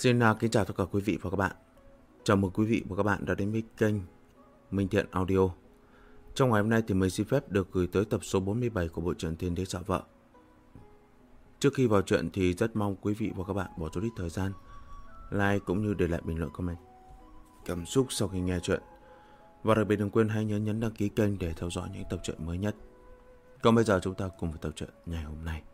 Xin kính chào tất cả quý vị và các bạn. Chào mừng quý vị và các bạn đã đến với kênh Minh Thiện Audio. Trong ngày hôm nay thì mình xin phép được gửi tới tập số 47 của bộ truyện Thiên Đế Dọa Vợ. Trước khi vào truyện thì rất mong quý vị và các bạn bỏ chút ít thời gian like cũng như để lại bình luận comment cảm xúc sau khi nghe truyện. Và đặc biệt đừng quên hãy nhấn đăng ký kênh để theo dõi những tập truyện mới nhất. Còn bây giờ chúng ta cùng vào tập truyện ngày hôm nay.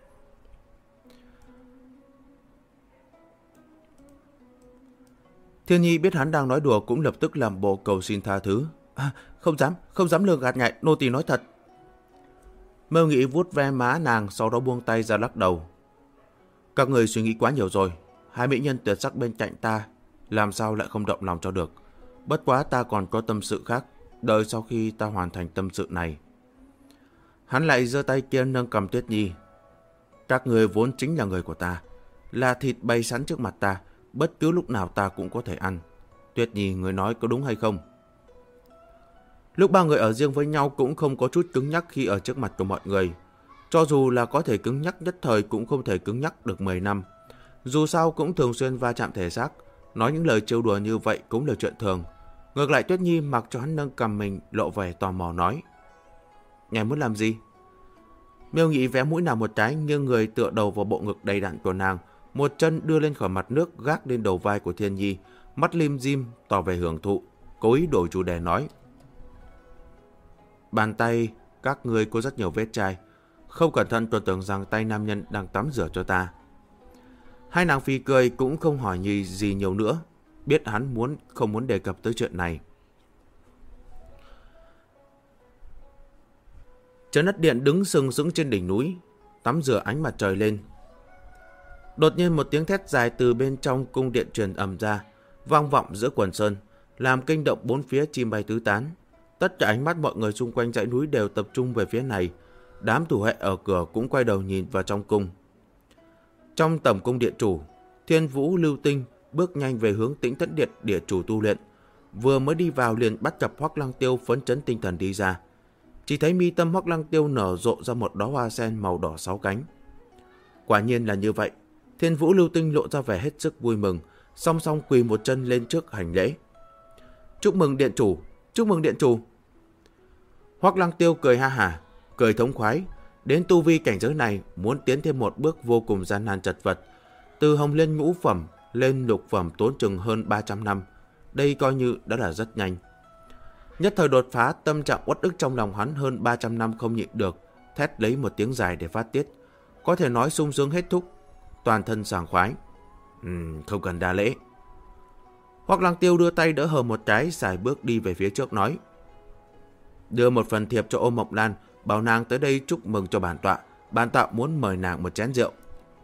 Thiên Nhi biết hắn đang nói đùa cũng lập tức làm bộ cầu xin tha thứ. Không dám lừa gạt ngài, nô tỳ nói thật. Mêu Nghị vuốt ve má nàng, sau đó buông tay ra lắc đầu. Các người suy nghĩ quá nhiều rồi, hai mỹ nhân tuyệt sắc bên cạnh ta, làm sao lại không động lòng cho được. Bất quá ta còn có tâm sự khác, đợi sau khi ta hoàn thành tâm sự này. Hắn lại giơ tay kia nâng cầm Tuyết Nhi. Các người vốn chính là người của ta, là thịt bày sẵn trước mặt ta, bất cứ lúc nào ta cũng có thể ăn. Tuyết Nhi, người nói có đúng hay không? Lúc ba người ở riêng với nhau cũng không có chút cứng nhắc khi ở trước mặt của mọi người. Cho dù là có thể cứng nhắc nhất thời cũng không thể cứng nhắc được 10 năm. Dù sao cũng thường xuyên va chạm thể xác, nói những lời trêu đùa như vậy cũng là chuyện thường. Ngược lại Tuyết Nhi mặc cho hắn nâng cầm mình, lộ vẻ tò mò nói. Ngài muốn làm gì? Mêu Nghị vé mũi nàng một cái, nghiêng người tựa đầu vào bộ ngực đầy đặn của nàng, một chân đưa lên khỏi mặt nước gác lên đầu vai của Thiên Nhi, mắt lim dim tỏ vẻ hưởng thụ, cố ý đổi chủ đề nói. Bàn tay các ngươi có rất nhiều vết chai, không cẩn thận còn tưởng rằng tay nam nhân đang tắm rửa cho ta. Hai nàng phi cười cũng không hỏi gì nhiều nữa, biết hắn không muốn đề cập tới chuyện này. Trấn Ất Điện đứng sừng sững trên đỉnh núi, tắm rửa ánh mặt trời lên. Đột nhiên một tiếng thét dài từ bên trong cung điện truyền ầm ra, vang vọng giữa quần sơn, làm kinh động bốn phía chim bay tứ tán. Tất cả ánh mắt mọi người xung quanh dãy núi đều tập trung về phía này. Đám thủ hệ ở cửa cũng quay đầu nhìn vào trong cung. Trong tầm cung điện chủ, Thiên Vũ Lưu Tinh bước nhanh về hướng Tĩnh Thất Điện địa chủ tu luyện. Vừa mới đi vào liền bắt gặp Hoắc Lăng Tiêu phấn chấn tinh thần đi ra. Chỉ thấy mi tâm Hoắc Lăng Tiêu nở rộ ra một đóa hoa sen màu đỏ 6 cánh. Quả nhiên là như vậy. Thiên Vũ Lưu Tinh lộ ra vẻ hết sức vui mừng, song song quỳ một chân lên trước hành lễ. Chúc mừng điện chủ, chúc mừng điện chủ. Hoắc Lăng Tiêu cười ha hả, cười thống khoái. Đến tu vi cảnh giới này muốn tiến thêm một bước vô cùng gian nan chật vật. Từ hồng liên ngũ phẩm lên lục phẩm tốn chừng hơn 300 năm. Đây coi như đã là rất nhanh. Nhất thời đột phá, tâm trạng uất ức trong lòng hắn hơn 300 năm không nhịn được, thét lấy một tiếng dài để phát tiết. Có thể nói sung sướng hết thúc, toàn thân sảng khoái. Không cần đa lễ. Hoắc Lăng Tiêu đưa tay đỡ hờ một cái, xài bước đi về phía trước nói. Đưa một phần thiệp cho Ôn Mộng Lan, bảo nàng tới đây chúc mừng cho bản tọa muốn mời nàng một chén rượu.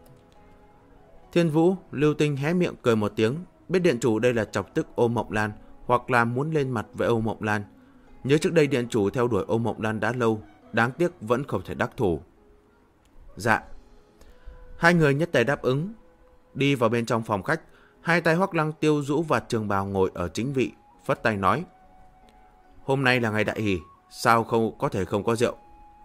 Thiên Vũ Lưu Tinh hé miệng cười một tiếng, biết điện chủ đây là chọc tức Ôn Mộng Lan, hoặc là muốn lên mặt với Ôn Mộng Lan. Nhớ trước đây điện chủ theo đuổi Ôn Mộng Lan đã lâu, đáng tiếc vẫn không thể đắc thủ. Dạ. Hai người nhất tề đáp ứng. Đi vào bên trong phòng khách, hai tay Hoắc Lăng Tiêu rũ vạt trường bào ngồi ở chính vị, phất tay nói. Hôm nay là ngày đại hỷ, sao không có thể không có rượu?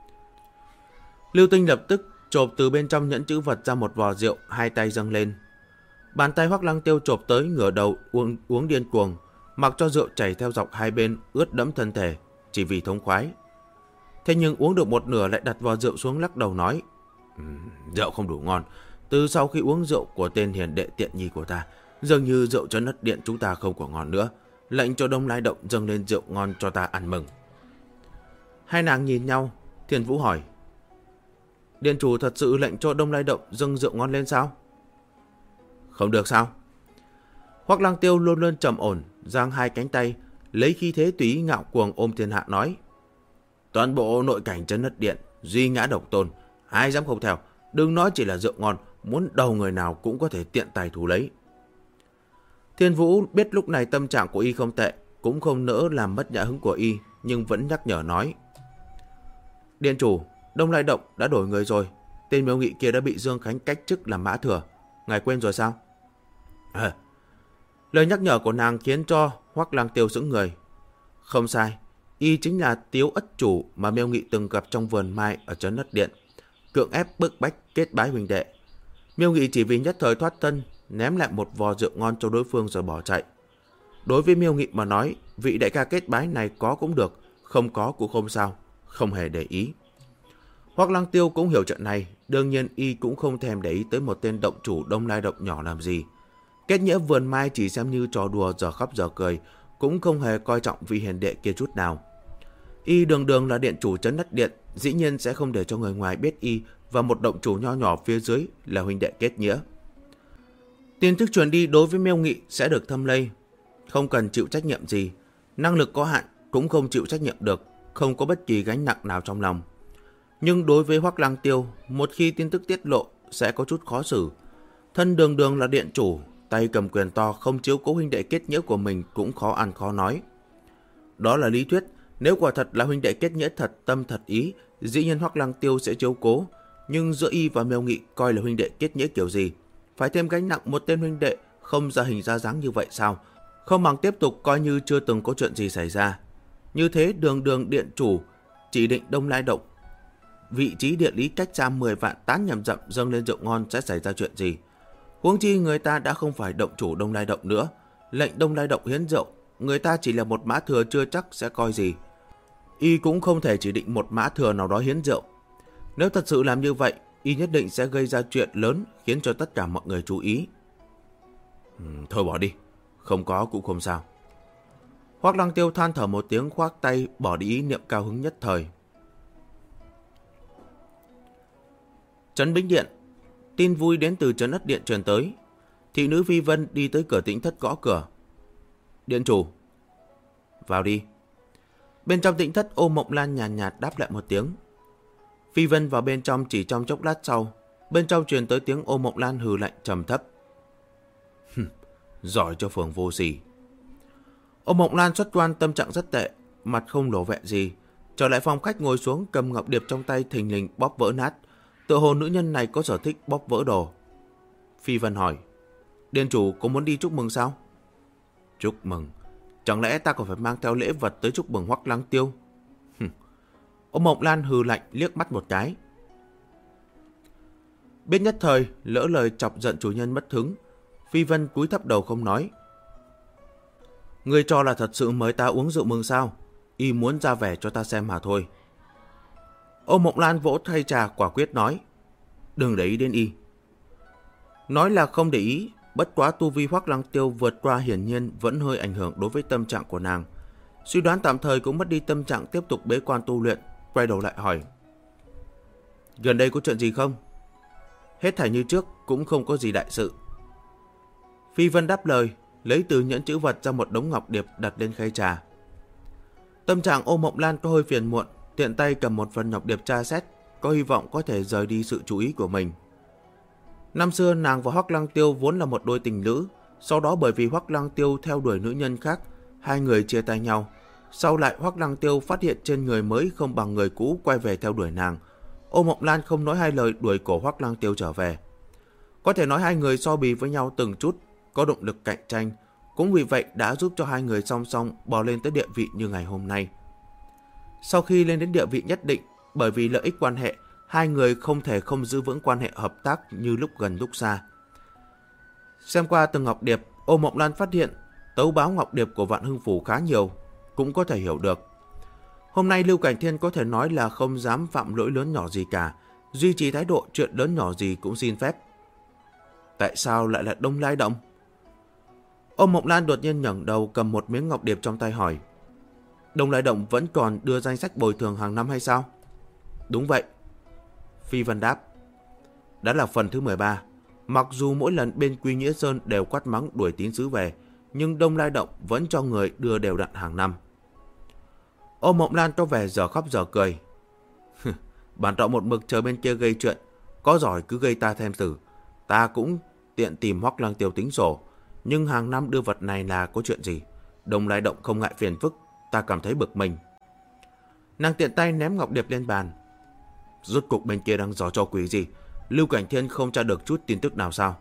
Lưu Tinh lập tức chộp từ bên trong nhẫn chữ vật ra một vò rượu, hai tay dâng lên. Bàn tay Hoắc Lăng Tiêu chộp tới ngửa đầu uống điên cuồng, mặc cho rượu chảy theo dọc hai bên, ướt đẫm thân thể, chỉ vì thống khoái. Thế nhưng uống được một nửa lại đặt vò rượu xuống lắc đầu nói. Rượu không đủ ngon. Từ sau khi uống rượu của tên hiền đệ tiện nhi của ta, dường như rượu Trấn Ất Điện chúng ta không còn ngon nữa. Lệnh cho Đông Lai Động dâng lên rượu ngon cho ta ăn mừng. Hai nàng nhìn nhau, Thiên Vũ hỏi. Điện chủ thật sự lệnh cho Đông Lai Động dâng rượu ngon lên sao? Không được sao? Hoắc Lăng Tiêu luôn luôn trầm ổn, giang hai cánh tay, lấy khí thế tùy ý ngạo cuồng ôm thiên hạ nói. Toàn bộ nội cảnh Trấn Ất Điện, duy ngã độc tôn, ai dám không theo, đừng nói chỉ là rượu ngon, muốn đầu người nào cũng có thể tiện tài thú lấy. Thiên Vũ biết lúc này tâm trạng của y không tệ, cũng không nỡ làm mất nhã hứng của y, nhưng vẫn nhắc nhở nói. Điện chủ, Đông Lai Động đã đổi người rồi, tên Mêu Nghị kia đã bị Dương Khánh cách chức làm mã thừa, ngài quên rồi sao? Lời nhắc nhở của nàng khiến cho Hoắc Lăng Tiêu sững người. Không sai, y chính là Tiếu Ất chủ mà Mêu Nghị từng gặp trong vườn mai ở Trấn Ất Điện, cưỡng ép bức bách kết bái huynh đệ. Mêu Nghị chỉ vì nhất thời thoát thân ném lại một vò rượu ngon cho đối phương rồi bỏ chạy. Đối với Miêu Nghị mà nói, vị đại ca kết bái này có cũng được, không có cũng không sao, không hề để ý. Hoắc Lăng Tiêu cũng hiểu chuyện này, đương nhiên y cũng không thèm để ý tới một tên động chủ Đông Lai động nhỏ làm gì. Kết nghĩa vườn mai chỉ xem như trò đùa giờ khóc giờ cười, cũng không hề coi trọng vị hiền đệ kia chút nào. Y đường đường là điện chủ trấn Đất Điện, dĩ nhiên sẽ không để cho người ngoài biết y và một động chủ nho nhỏ phía dưới là huynh đệ kết nghĩa. Tin tức truyền đi đối với Miêu Nghị sẽ được thâm lây, không cần chịu trách nhiệm gì, năng lực có hạn cũng không chịu trách nhiệm được, không có bất kỳ gánh nặng nào trong lòng. Nhưng đối với Hoắc Lăng Tiêu, một khi tin tức tiết lộ sẽ có chút khó xử. Thân đường đường là điện chủ, tay cầm quyền to, không chiếu cố huynh đệ kết nghĩa của mình cũng khó ăn khó nói. Đó là lý thuyết, nếu quả thật là huynh đệ kết nghĩa thật tâm thật ý, dĩ nhiên Hoắc Lăng Tiêu sẽ chiếu cố. Nhưng giữa y và Miêu Nghị coi là huynh đệ kết nghĩa kiểu gì? Phải thêm gánh nặng một tên huynh đệ không ra hình ra dáng như vậy sao? Không bằng tiếp tục coi như chưa từng có chuyện gì xảy ra. Như thế đường đường điện chủ chỉ định Đông Lai động, vị trí địa lý cách xa 10 vạn tán nhầm dặm dâng lên rượu ngon sẽ xảy ra chuyện gì? Huống chi người ta đã không phải động chủ Đông Lai động nữa, lệnh Đông Lai động hiến rượu, người ta chỉ là một mã thừa chưa chắc sẽ coi gì. Y cũng không thể chỉ định một mã thừa nào đó hiến rượu. Nếu thật sự làm như vậy, y nhất định sẽ gây ra chuyện lớn khiến cho tất cả mọi người chú ý. Thôi bỏ đi, không có cũng không sao. Hoắc Lăng Tiêu than thở một tiếng, khoác tay bỏ đi ý niệm cao hứng nhất thời. Trấn Bính Điện, tin vui đến từ Trấn Đất Điện truyền tới. Thị nữ Phi Vân đi tới cửa Tĩnh Thất gõ cửa. Điện chủ, vào đi. Bên trong Tĩnh Thất, Ô Mộng Lan nhàn nhạt đáp lại một tiếng. Phi Vân vào bên trong chỉ trong chốc lát sau, bên trong truyền tới tiếng Ô Mộng Lan hừ lạnh trầm thấp. Giỏi cho phường vô sỉ. Ô Mộng Lan xuất quan tâm trạng rất tệ, mặt không lộ vẻ gì, trở lại phòng khách ngồi xuống, cầm ngọc điệp trong tay thình lình bóp vỡ nát. Tựa hồ nữ nhân này có sở thích bóp vỡ đồ. Phi Vân hỏi, điện chủ có muốn đi chúc mừng sao? Chúc mừng? Chẳng lẽ ta còn phải mang theo lễ vật tới chúc mừng Hoắc Lăng Tiêu? Ô Mộng Lan hừ lạnh liếc mắt một cái. Biết nhất thời lỡ lời chọc giận chủ nhân mất hứng, Phi Vân cúi thấp đầu không nói. Ngươi cho là thật sự mời ta uống rượu mừng sao? Y muốn ra vẻ cho ta xem mà thôi. Ô Mộng Lan vỗ thay trà quả quyết nói, đừng để ý đến y. Nói là không để ý, bất quá tu vi Hoắc Lăng Tiêu vượt qua hiển nhiên vẫn hơi ảnh hưởng đối với tâm trạng của nàng. Suy đoán tạm thời cũng mất đi tâm trạng tiếp tục bế quan tu luyện, quay đầu lại hỏi, gần đây có chuyện gì không? Hết thảy như trước, cũng không có gì đại sự. Phi Vân đáp lời, lấy từ nhẫn chữ vật ra một đống ngọc điệp đặt lên khay trà. Tâm trạng Ô Mộng Lan có hơi phiền muộn, tiện tay cầm một phần ngọc điệp tra xét, có hy vọng có thể rời đi sự chú ý của mình. Năm xưa nàng và Hoắc Lăng Tiêu vốn là một đôi tình lữ, sau đó bởi vì Hoắc Lăng Tiêu theo đuổi nữ nhân khác, hai người chia tay nhau. Sau lại Hoắc Lăng Tiêu phát hiện trên người mới không bằng người cũ, quay về theo đuổi nàng. Ô Mộng Lan không nói hai lời đuổi cổ Hoắc Lăng Tiêu trở về. Có thể nói hai người so bì với nhau từng chút, có động lực cạnh tranh, cũng vì vậy đã giúp cho hai người song song bò lên tới địa vị như ngày hôm nay. Sau khi lên đến địa vị nhất định, bởi vì lợi ích quan hệ, hai người không thể không giữ vững quan hệ hợp tác như lúc gần lúc xa. Xem qua từng ngọc điệp, Ô Mộng Lan phát hiện tấu báo ngọc điệp của Vạn Hưng Phủ khá nhiều, cũng có thể hiểu được. Hôm nay Lưu Cảnh Thiên có thể nói là không dám phạm lỗi lớn nhỏ gì cả, duy trì thái độ chuyện lớn nhỏ gì cũng xin phép. Tại sao lại là Đông Lai động? Ô Mộng Lan đột nhiên ngẩng đầu cầm một miếng ngọc điệp trong tay hỏi, Đông Lai động vẫn còn đưa danh sách bồi thường hàng năm hay sao? Đúng vậy. Phi Vân đáp. Đã là phần thứ 13. Mặc dù mỗi lần bên Quy Nghĩa Sơn đều quát mắng đuổi tín sứ về, nhưng Đông Lai động vẫn cho người đưa đều đặn hàng năm. Ô Mộng Lan có vẻ giờ khóc giờ cười. Bản tọa một mực chờ bên kia gây chuyện, có giỏi cứ gây ta thêm xử. Ta cũng tiện tìm Hoắc Lăng Tiêu tính sổ, nhưng hàng năm đưa vật này là có chuyện gì? Đông Lai động không ngại phiền phức, ta cảm thấy bực mình. Nàng tiện tay ném ngọc điệp lên bàn. Rốt cục bên kia đang giỏ trò quỷ gì? Lưu Cảnh Thiên không tra được chút tin tức nào sao?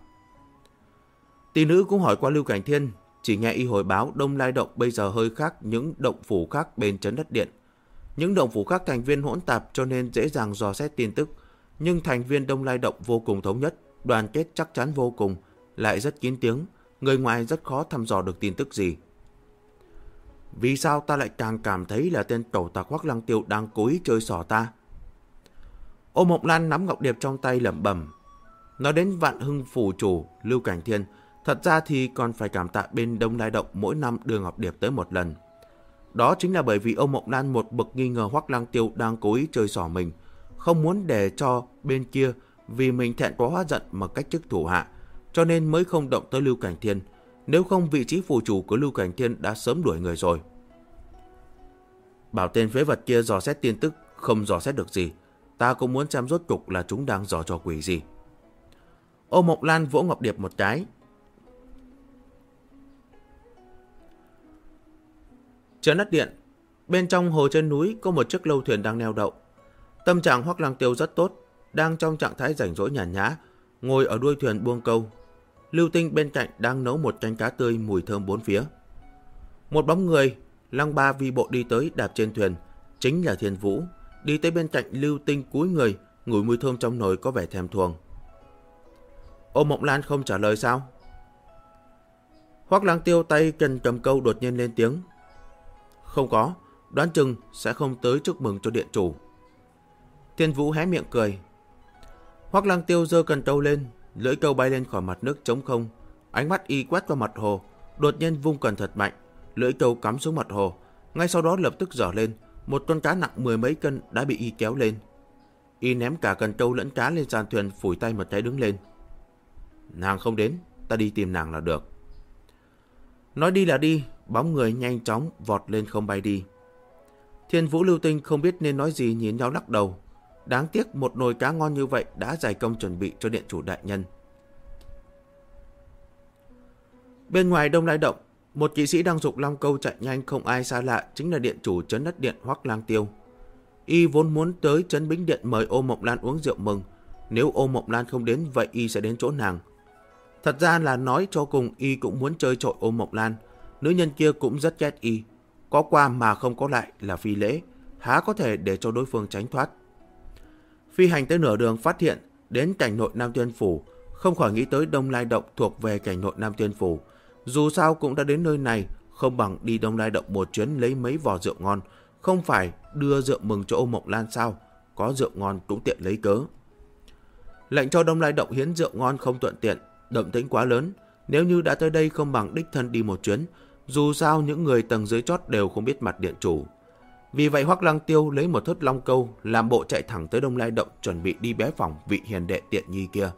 Tỷ nữ cũng hỏi qua Lưu Cảnh Thiên, chỉ nghe y hồi báo Đông Lai động bây giờ hơi khác những động phủ khác bên Trấn Đất Điện. Những động phủ khác thành viên hỗn tạp cho nên dễ dàng dò xét tin tức, nhưng thành viên Đông Lai động vô cùng thống nhất, đoàn kết chắc chắn vô cùng, lại rất kín tiếng, người ngoài rất khó thăm dò được tin tức gì. Vì sao ta lại càng cảm thấy là tên cẩu tặc Hoắc Lăng Tiêu đang cố ý chơi xỏ ta? Ô Mộng Lan nắm ngọc điệp trong tay lẩm bẩm. Nói đến Vạn Hưng phủ chủ Lưu Cảnh Thiên, thật ra thì còn phải cảm tạ bên Đông Lai Động mỗi năm đưa ngọc điệp tới một lần. Đó chính là bởi vì Ô Mộng Lan một bực nghi ngờ Hoắc Lăng Tiêu đang cố ý chơi xỏ mình, không muốn để cho bên kia vì mình thẹn quá hóa giận mà cách chức thủ hạ, cho nên mới không động tới Lưu Cảnh Thiên. Nếu không, vị trí phủ chủ của Lưu Cảnh Thiên đã sớm đuổi người rồi. Bảo tên phế vật kia dò xét tin tức, không dò xét được gì. Ta cũng muốn xem rốt cục là chúng đang dò trò quỷ gì. Ô Mộng Lan vỗ ngọc điệp một cái. Trấn Đất Điện, bên trong hồ trên núi có một chiếc lâu thuyền đang neo đậu. Tâm trạng Hoắc Lăng Tiêu rất tốt, đang trong trạng thái rảnh rỗi nhàn nhã, ngồi ở đuôi thuyền buông câu. Lưu Tinh bên cạnh đang nấu một canh cá tươi mùi thơm bốn phía. Một bóng người lăng ba vi bộ đi tới đạp trên thuyền, chính là Thiên Vũ, đi tới bên cạnh Lưu Tinh cúi người, ngửi mùi thơm trong nồi có vẻ thèm thuồng. Ô Mộng Lan không trả lời sao? Hoắc Lăng Tiêu tay cần cầm câu đột nhiên lên tiếng. Không có, đoán chừng sẽ không tới chúc mừng cho điện chủ. Thiên Vũ hé miệng cười. Hoắc Lăng Tiêu giơ cần câu lên, lưỡi câu bay lên khỏi mặt nước trống không, ánh mắt y quét qua mặt hồ, đột nhiên vung cần thật mạnh, lưỡi câu cắm xuống mặt hồ, ngay sau đó lập tức giở lên, một con cá nặng 10 mấy cân đã bị y kéo lên. Y ném cả cần câu lẫn cá lên sàn thuyền, phủi tay một cái đứng lên. Nàng không đến, ta đi tìm nàng là được. Nói đi là đi, bóng người nhanh chóng vọt lên không bay đi. Thiên Vũ Lưu Tinh không biết nên nói gì, nhìn nhau lắc đầu. Đáng tiếc một nồi cá ngon như vậy đã dày công chuẩn bị cho điện chủ đại nhân. Bên ngoài Đông Lai Động, một kỵ sĩ đang giục long câu chạy nhanh, không ai xa lạ, chính là điện chủ Trấn Đất Điện Hoắc Lăng Tiêu. Y vốn muốn tới Trấn Bính Điện mời Ô Mộng Lan uống rượu mừng. Nếu Ô Mộng Lan không đến, vậy y sẽ đến chỗ nàng. Thật ra là nói cho cùng, y cũng muốn chơi trội Ô Mộng Lan. Nữ nhân kia cũng rất ghét y. Có qua mà không có lại là phi lễ, há có thể để cho đối phương tránh thoát. Phi hành tới nửa đường phát hiện đến cảnh nội Nam Tuyên Phủ, không khỏi nghĩ tới Đông Lai Động thuộc về cảnh nội Nam Tuyên Phủ. Dù sao cũng đã đến nơi này, không bằng đi Đông Lai Động một chuyến lấy mấy vò rượu ngon, không phải đưa rượu mừng cho Ô Mộng Lan sao? Có rượu ngon cũng tiện lấy cớ. Lệnh cho Đông Lai Động hiến rượu ngon không thuận tiện, động tĩnh quá lớn. Nếu như đã tới đây không bằng đích thân đi một chuyến, dù sao những người tầng dưới chót đều không biết mặt điện chủ. Vì vậy Hoắc Lăng Tiêu lấy một thớt long câu, làm bộ chạy thẳng tới Đông Lai Động, chuẩn bị đi bái phỏng vị hiền đệ tiện nhi kia.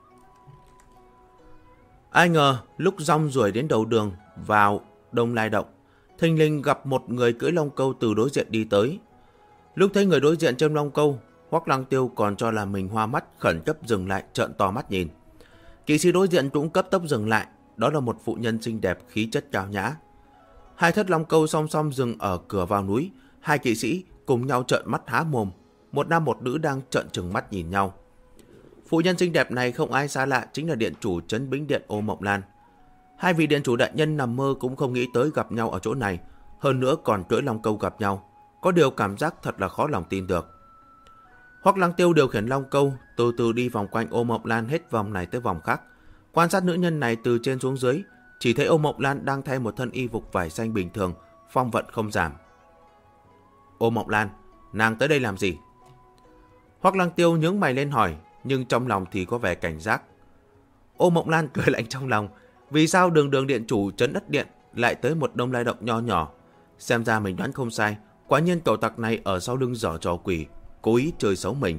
Ai ngờ lúc rong ruổi đến đầu đường vào Đông Lai Động, thình lình gặp một người cưỡi long câu từ đối diện đi tới. Lúc thấy người đối diện trên long câu, Hoắc Lăng Tiêu còn cho là mình hoa mắt, khẩn cấp dừng lại, trợn to mắt nhìn. Kỵ sĩ đối diện cũng cấp tốc dừng lại, đó là một phụ nhân xinh đẹp, khí chất cao nhã. Hai thất long câu song song dừng ở cửa vào núi, hai kỵ sĩ cùng nhau trợn mắt há mồm, một nam một nữ đang trợn trừng mắt nhìn nhau. Phụ nhân xinh đẹp này không ai xa lạ, chính là điện chủ Trấn Bính Điện Ô Mộng Lan. Hai vị điện chủ đại nhân nằm mơ cũng không nghĩ tới gặp nhau ở chỗ này, hơn nữa còn cưỡi long câu gặp nhau, có điều cảm giác thật là khó lòng tin được. Hoắc Lăng Tiêu điều khiển long câu, từ từ đi vòng quanh Ô Mộng Lan hết vòng này tới vòng khác, quan sát nữ nhân này từ trên xuống dưới, chỉ thấy Ô Mộng Lan đang thay một thân y phục vải xanh bình thường, phong vận không giảm. Ô Mộng Lan, nàng tới đây làm gì? Hoắc Lăng Tiêu nhướng mày lên hỏi, nhưng trong lòng thì có vẻ cảnh giác. Ô Mộng Lan cười lạnh trong lòng, vì sao đường điện chủ Trấn Đất Điện lại tới một Đông Lai Động nho nhỏ? Xem ra mình đoán không sai, quả nhiên cậu tặc này ở sau lưng giở trò quỷ, cố ý chơi xấu mình.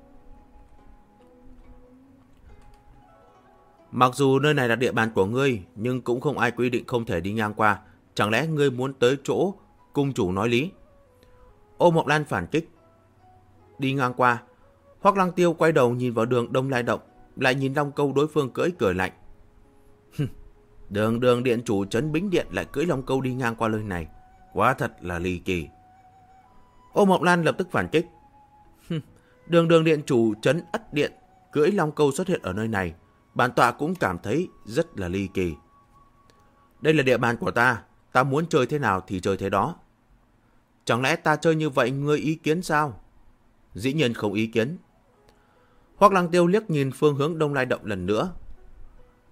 Mặc dù nơi này là địa bàn của ngươi, nhưng cũng không ai quy định không thể đi ngang qua. Chẳng lẽ ngươi muốn tới chỗ cung chủ nói lý? Ô Mộng Lan phản kích. Đi ngang qua. Hoắc Lăng Tiêu quay đầu nhìn vào đường Đông Lai Động, lại nhìn long câu đối phương cưỡi, cười lạnh. Đường điện chủ Trấn Bính Điện lại cưỡi long câu đi ngang qua nơi này, quá thật là ly kỳ. Ô Mộng Lan lập tức phản kích. Đường điện chủ Trấn Ất Điện cưỡi long câu xuất hiện ở nơi này, bản tọa cũng cảm thấy rất là ly kỳ. Đây là địa bàn của ta muốn chơi thế nào thì chơi thế đó. Chẳng lẽ ta chơi như vậy ngươi ý kiến sao? Dĩ nhiên không ý kiến. Hoắc Lăng Tiêu liếc nhìn phương hướng Đông Lai Động lần nữa.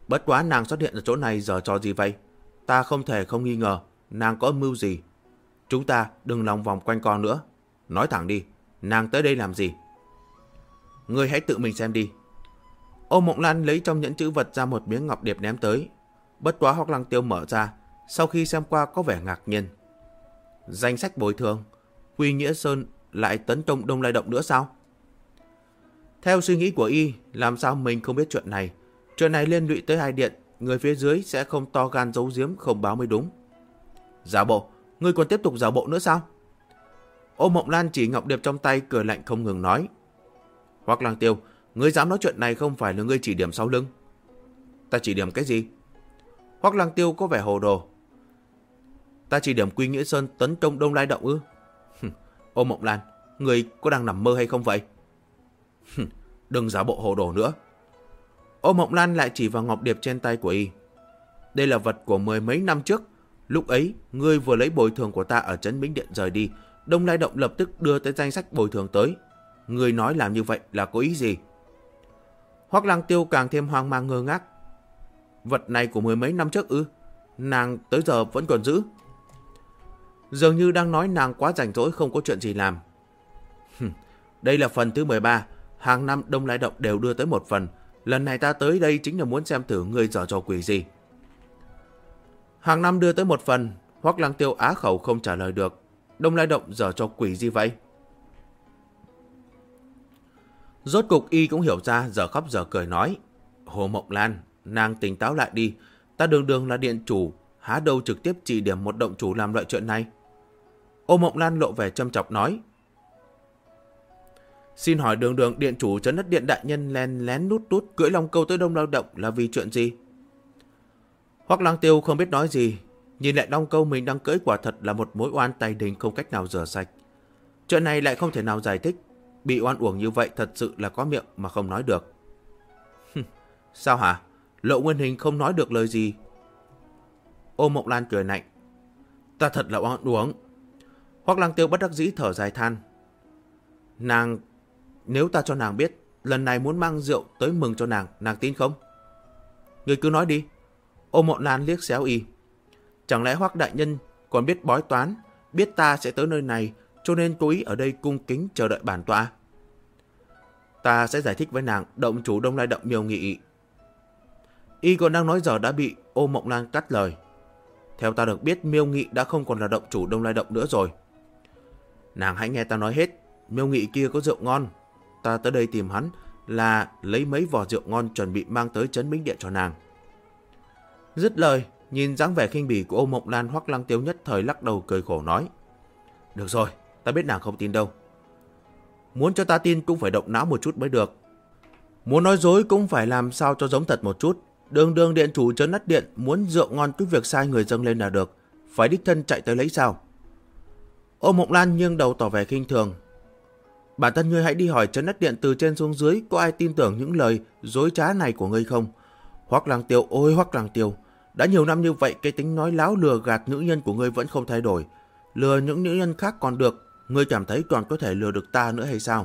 Bất quá nàng xuất hiện ở chỗ này giờ trò gì vậy? Ta không thể không nghi ngờ nàng có âm mưu gì. Chúng ta đừng lòng vòng quanh co nữa. Nói thẳng đi, nàng tới đây làm gì? Ngươi hãy tự mình xem đi. Ô Mộng Lan lấy trong nhẫn chữ vật ra một miếng ngọc điệp ném tới. Bất quá Hoắc Lăng Tiêu mở ra, sau khi xem qua có vẻ ngạc nhiên. Danh sách bồi thường, Quy Nghĩa Sơn lại tấn công Đông Lai Động nữa sao? Theo suy nghĩ của y, làm sao mình không biết chuyện này? Chuyện này liên lụy tới hai điện, người phía dưới sẽ không to gan giấu giếm không báo mới đúng. Giả bộ, ngươi còn tiếp tục giả bộ nữa sao? Ô Mộng Lan chỉ ngọc điệp trong tay cười lạnh không ngừng nói. Hoắc Lăng Tiêu, ngươi dám nói chuyện này không phải là ngươi chỉ điểm sau lưng? Ta chỉ điểm cái gì? Hoắc Lăng Tiêu có vẻ hồ đồ. Ta chỉ điểm Quy Nghĩa Sơn tấn công Đông Lai Động ư? Ô Mộng Lan, ngươi có đang nằm mơ hay không vậy? Đừng giả bộ hồ đồ nữa. Ô Mộng Lan lại chỉ vào ngọc điệp trên tay của y. Đây là vật của mười mấy năm trước. Lúc ấy, ngươi vừa lấy bồi thường của ta ở Trấn Bính Điện rời đi. Đông Lai Động lập tức đưa tới danh sách bồi thường tới. Ngươi nói làm như vậy là có ý gì? Hoắc Lăng Tiêu càng thêm hoang mang ngơ ngác. Vật này của mười mấy năm trước ư? Nàng tới giờ vẫn còn giữ. Dường như đang nói nàng quá rảnh rỗi không có chuyện gì làm. Đây là phần thứ 13. Hàng năm Đông Lai Động đều đưa tới một phần. Lần này ta tới đây chính là muốn xem thử ngươi giở trò quỷ gì. Hàng năm đưa tới một phần. Hoắc Lăng Tiêu á khẩu không trả lời được. Đông Lai Động giở trò quỷ gì vậy? Rốt cục y cũng hiểu ra, giờ khóc giờ cười nói. Hồ Mộng Lan, nàng tỉnh táo lại đi. Ta đường đường là điện chủ, há đâu trực tiếp chỉ điểm một động chủ làm loại chuyện này. Ô Mộng Lan lộ vẻ châm chọc nói. Xin hỏi đường đường điện chủ Trấn Đất Điện đại nhân lén lén nút nút cưỡi long câu tới Đông Lao Động là vì chuyện gì? Hoắc Lăng Tiêu không biết nói gì. Nhìn lại long câu mình đang cưỡi quả thật là một mối oan tài đình không cách nào rửa sạch. Chuyện này lại không thể nào giải thích. Bị oan uổng như vậy thật sự là có miệng mà không nói được. Sao hả? Lộ Nguyên Hình không nói được lời gì. Ô Mộng Lan cười lạnh. Ta thật là oan uổng. Hoắc Lăng Tiêu bất đắc dĩ thở dài than. Nếu ta cho nàng biết lần này muốn mang rượu tới mừng cho nàng tin không? Ngươi cứ nói đi. Ô Mộng Lan liếc xéo y. Chẳng lẽ Hoắc đại nhân còn biết bói toán, biết ta sẽ tới nơi này, cho nên cố ý ở đây cung kính chờ đợi bản tọa? Ta sẽ giải thích với nàng, động chủ Đông Lai Động Miêu Nghị. Y còn đang nói giờ đã bị Ô Mộng Lan cắt lời. Theo ta được biết, Miêu Nghị đã không còn là động chủ Đông Lai Động nữa rồi. Nàng hãy nghe ta nói hết. Miêu Nghị kia có rượu ngon. Ta tới đây tìm hắn là lấy mấy vò rượu ngon chuẩn bị mang tới Trấn Bính Điện cho nàng. Dứt lời, nhìn dáng vẻ khinh bỉ của Ô Mộng Lan, Hoắc Lăng Tiêu nhất thời lắc đầu cười khổ nói. Được rồi, ta biết nàng không tin đâu. Muốn cho ta tin cũng phải động não một chút mới được. Muốn nói dối cũng phải làm sao cho giống thật một chút. Đường đường điện chủ Trấn Đất Điện muốn rượu ngon cứ việc sai người dâng lên là được. Phải đích thân chạy tới lấy sao? Ô Mộng Lan nghiêng đầu tỏ vẻ khinh thường. Bản thân ngươi hãy đi hỏi Trấn Đất Điện từ trên xuống dưới có ai tin tưởng những lời dối trá này của ngươi không? Hoắc Lăng Tiêu, ôi Hoắc Lăng Tiêu, đã nhiều năm như vậy cái tính nói láo lừa gạt nữ nhân của ngươi vẫn không thay đổi. Lừa những nữ nhân khác còn được, ngươi cảm thấy còn có thể lừa được ta nữa hay sao?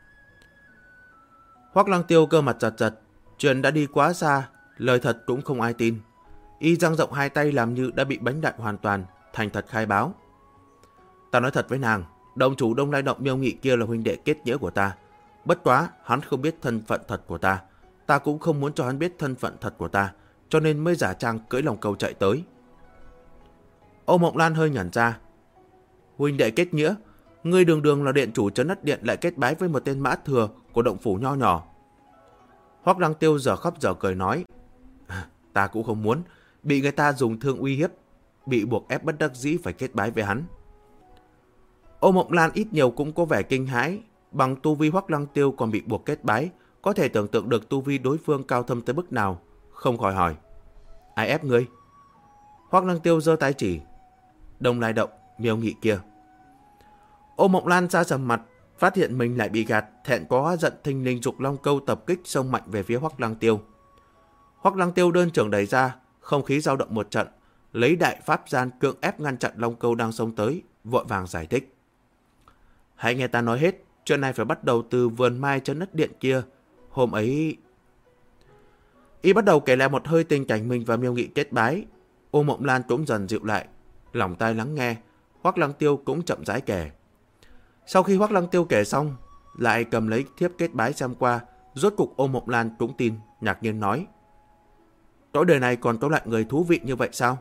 Hoắc Lăng Tiêu cơ mặt giật giật, chuyện đã đi quá xa, lời thật cũng không ai tin. Y dang rộng hai tay làm như đã bị bánh đạn hoàn toàn, thành thật khai báo. Ta nói thật với nàng, động chủ Đông Lai Động Miêu Nghị kia là huynh đệ kết nghĩa của ta. Bất quá, hắn không biết thân phận thật của ta. Ta cũng không muốn cho hắn biết thân phận thật của ta, cho nên mới giả trang cưỡi lòng cầu chạy tới. Ô Mộng Lan hơi nhẩn ra. Huynh đệ kết nghĩa? Ngươi đường đường là điện chủ Trấn Đất Điện lại kết bái với một tên mã thừa của động phủ nho nhỏ. Hoắc Lăng Tiêu giờ khóc giờ cười nói. Ta cũng không muốn bị người ta dùng thương uy hiếp, bị buộc ép bất đắc dĩ phải kết bái với hắn. Ô Mộng Lan ít nhiều cũng có vẻ kinh hãi. Bằng tu vi Hoắc Lăng Tiêu còn bị buộc kết bái, có thể tưởng tượng được tu vi đối phương cao thâm tới mức nào, không khỏi hỏi. Ai ép ngươi? Hoắc Lăng Tiêu giơ tay chỉ. Đông Lai Động, Miêu Nghị kia. Ô Mộng Lan ra sầm mặt, phát hiện mình lại bị gạt, thẹn quá giận thình lình giục long câu tập kích xông mạnh về phía Hoắc Lăng Tiêu. Hoắc Lăng Tiêu đơn trưởng đẩy ra, không khí dao động một trận, lấy đại pháp gian cưỡng ép ngăn chặn long câu đang xông tới, vội vàng giải thích. Hãy nghe ta nói hết, chuyện này phải bắt đầu từ vườn mai Trấn Đất Điện kia. Hôm ấy... Y bắt đầu kể lại một hơi tình cảnh mình và Miêu Nghị kết bái. Ô Mộng Lan cũng dần dịu lại, lòng tai lắng nghe. Hoắc Lăng Tiêu cũng chậm rãi kể. Sau khi Hoắc Lăng Tiêu kể xong, lại cầm lấy thiếp kết bái xem qua. Rốt cục Ô Mộng Lan cũng tin, ngạc nhiên nói: cõi đời này còn có loại người thú vị như vậy sao?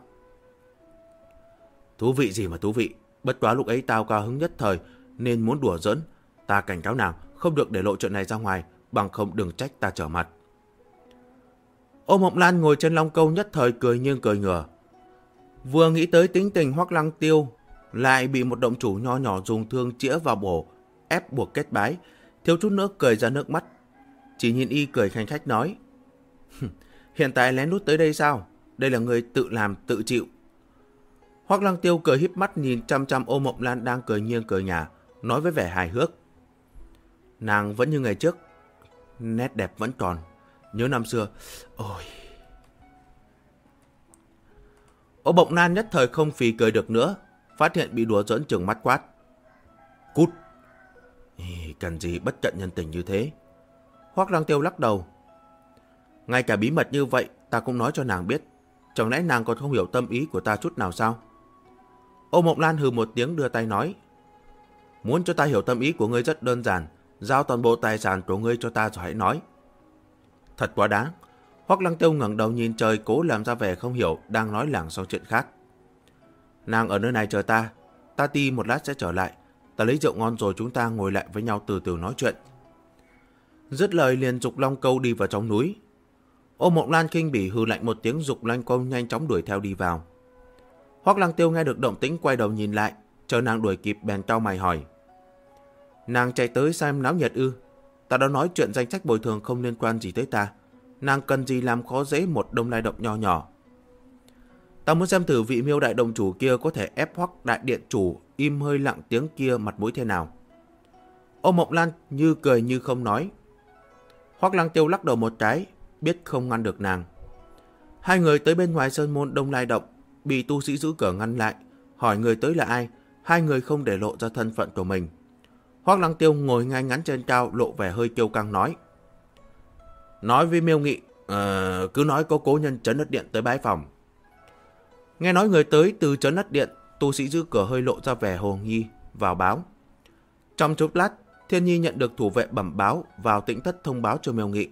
Thú vị gì mà thú vị, bất quá lúc ấy tao cao hứng nhất thời nên muốn đùa giỡn. Ta cảnh cáo nàng không được để lộ chuyện này ra ngoài, bằng không đừng trách ta trở mặt. Ô Mộng Lan ngồi trên long câu nhất thời cười nghiêng cười ngửa. Vừa nghĩ tới tính tình Hoắc Lăng Tiêu, lại bị một động chủ nho nhỏ dùng thương chĩa vào bổ, ép buộc kết bái, thiếu chút nữa cười ra nước mắt. Chỉ nhìn y cười khanh khách nói: hiện tại lén lút tới đây sao? Đây là người tự làm tự chịu. Hoắc Lăng Tiêu cười híp mắt nhìn chăm chăm Ô Mộng Lan đang cười nghiêng cười ngả, nói với vẻ hài hước: nàng vẫn như ngày trước, nét đẹp vẫn còn, nhớ năm xưa. Ôi! Ô Mộng Lan nhất thời không phì cười được nữa, phát hiện bị đùa giỡn trừng mắt quát: cút! Cần gì bất cận nhân tình như thế? Hoắc Lăng Tiêu lắc đầu: ngay cả bí mật như vậy ta cũng nói cho nàng biết, chẳng lẽ nàng còn không hiểu tâm ý của ta chút nào sao? Ô Mộng Lan hừ một tiếng đưa tay nói: muốn cho ta hiểu tâm ý của ngươi rất đơn giản, giao toàn bộ tài sản của ngươi cho ta rồi hãy nói. Thật quá đáng. Hoắc Lăng Tiêu ngẩng đầu nhìn trời, cố làm ra vẻ không hiểu, đang nói lảng sang chuyện khác. Nàng ở nơi này chờ ta, ta đi một lát sẽ trở lại, ta lấy rượu ngon rồi chúng ta ngồi lại với nhau từ từ nói chuyện. Dứt lời liền dục long câu đi vào trong núi. Ô Mộng Lan khinh bỉ hừ lạnh một tiếng, dục long câu nhanh chóng đuổi theo đi vào. Hoắc Lăng Tiêu nghe được động tĩnh quay đầu nhìn lại, chờ nàng đuổi kịp bèn cau mày hỏi: nàng chạy tới xem náo nhiệt ư? Ta đã nói chuyện danh sách bồi thường không liên quan gì tới ta, nàng cần gì làm khó dễ một Đông Lai Động nho nhỏ? Ta muốn xem thử vị Miêu đại động chủ kia có thể ép Hoắc đại điện chủ im hơi lặng tiếng kia mặt mũi thế nào. Ô Mộng Lan như cười như không nói. Hoắc Lăng Tiêu lắc đầu một cái, biết không ngăn được nàng. Hai người tới bên ngoài sơn môn Đông Lai Động, bị tu sĩ giữ cửa ngăn lại, hỏi người tới là ai. Hai người không để lộ ra thân phận của mình. Hoắc Lăng Tiêu ngồi ngay ngắn trên cao, lộ vẻ hơi kiêu căng nói với Miêu Nghị: cứ nói có cố nhân Trấn Đất Điện tới bái phòng. Nghe nói người tới từ Trấn Đất Điện, tu sĩ giữ cửa hơi lộ ra vẻ hồ nghi, vào báo. Trong chốc lát, Thiên Nhi nhận được thủ vệ bẩm báo, vào tĩnh thất thông báo cho Miêu Nghị.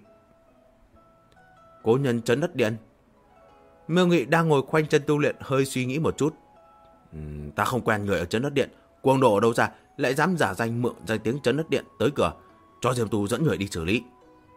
Cố nhân Trấn Đất Điện. Miêu Nghị đang ngồi khoanh chân tu luyện, hơi suy nghĩ một chút. Ta không quen người ở Trấn Đất Điện, cuồng độ ở đâu ra lại dám giả danh mượn danh tiếng Trấn Đất Điện tới cửa, cho Diêm Tu dẫn người đi xử lý.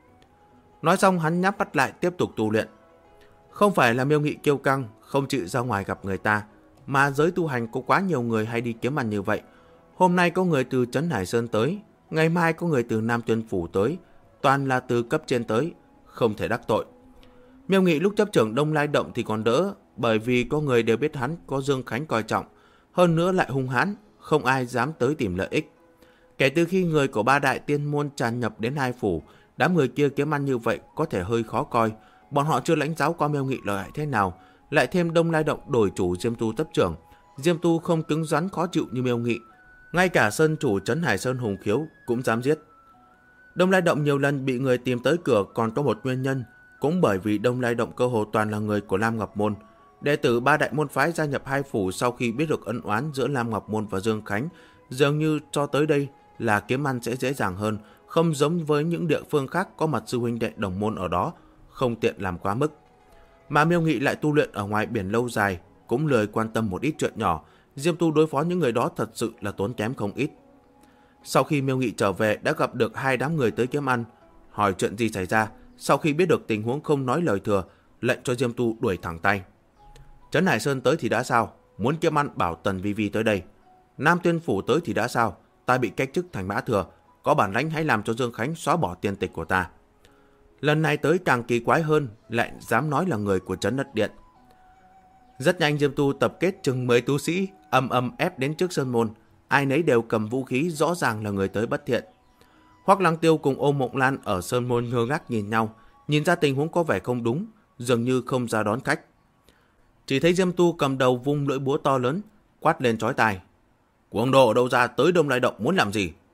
Nói xong hắn nhắm mắt lại tiếp tục tu luyện. Không phải là Miêu Nghị kiêu căng, không chịu ra ngoài gặp người ta, mà giới tu hành có quá nhiều người hay đi kiếm ăn như vậy. Hôm nay có người từ Trấn Hải Sơn tới, ngày mai có người từ Nam Tuyên Phủ tới, toàn là từ cấp trên tới, không thể đắc tội. Miêu Nghị lúc chấp trưởng Đông Lai Động thì còn đỡ, bởi vì có người đều biết hắn có Dương Khánh coi trọng, hơn nữa lại hung hãn, không ai dám tới tìm lợi ích. Kể từ khi người của ba đại tiên môn tràn nhập đến hai phủ, đám người kia kiếm ăn như vậy có thể hơi khó coi. Bọn họ chưa lãnh giáo qua Miêu Nghị lợi hại thế nào, lại thêm Đông Lai Động đổi chủ Diêm Tu chấp trưởng. Diêm Tu không cứng rắn khó chịu như Miêu Nghị, ngay cả sơn chủ Trấn Hải Sơn Hùng Khiếu cũng dám giết. Đông Lai Động nhiều lần bị người tìm tới cửa còn có một nguyên nhân, cũng bởi vì Đông Lai Động cơ hồ toàn là người của Lam Ngọc Môn. Đệ tử ba đại môn phái gia nhập hai phủ sau khi biết được ân oán giữa Lam Ngọc Môn và Dương Khánh, dường như cho tới đây là kiếm ăn sẽ dễ dàng hơn, không giống với những địa phương khác có mặt sư huynh đệ đồng môn ở đó, không tiện làm quá mức. Mà Miêu Nghị lại tu luyện ở ngoài biển lâu dài, cũng lười quan tâm một ít chuyện nhỏ. Diêm Tu đối phó những người đó thật sự là tốn kém không ít. Sau khi Miêu Nghị trở về đã gặp được hai đám người tới kiếm ăn, hỏi chuyện gì xảy ra. Sau khi biết được tình huống không nói lời thừa, lệnh cho Diêm Tu đuổi thẳng tay. Trấn Hải Sơn tới thì đã sao, muốn kiếm ăn bảo Tần Vi Vi tới đây. Nam Tuyên Phủ tới thì đã sao, ta bị cách chức thành mã thừa, có bản lãnh hãy làm cho Dương Khánh xóa bỏ tiền tịch của ta. Lần này tới càng kỳ quái hơn, lại dám nói là người của Trấn Đất Điện. Rất nhanh Diêm Tu tập kết chừng 10 tu sĩ, ầm ép đến trước sơn môn, ai nấy đều cầm vũ khí, rõ ràng là người tới bất thiện. Hoắc Lăng Tiêu cùng Ô Mộng Lan ở sơn môn ngơ ngác nhìn nhau, nhìn ra tình huống có vẻ không đúng, dường như không ra đón khách. Chỉ thấy Diêm Tu cầm đầu vung lưỡi búa to lớn, quát lên chói tai: Cuồng đồ ở đâu ra tới Đông Lai Động muốn làm gì?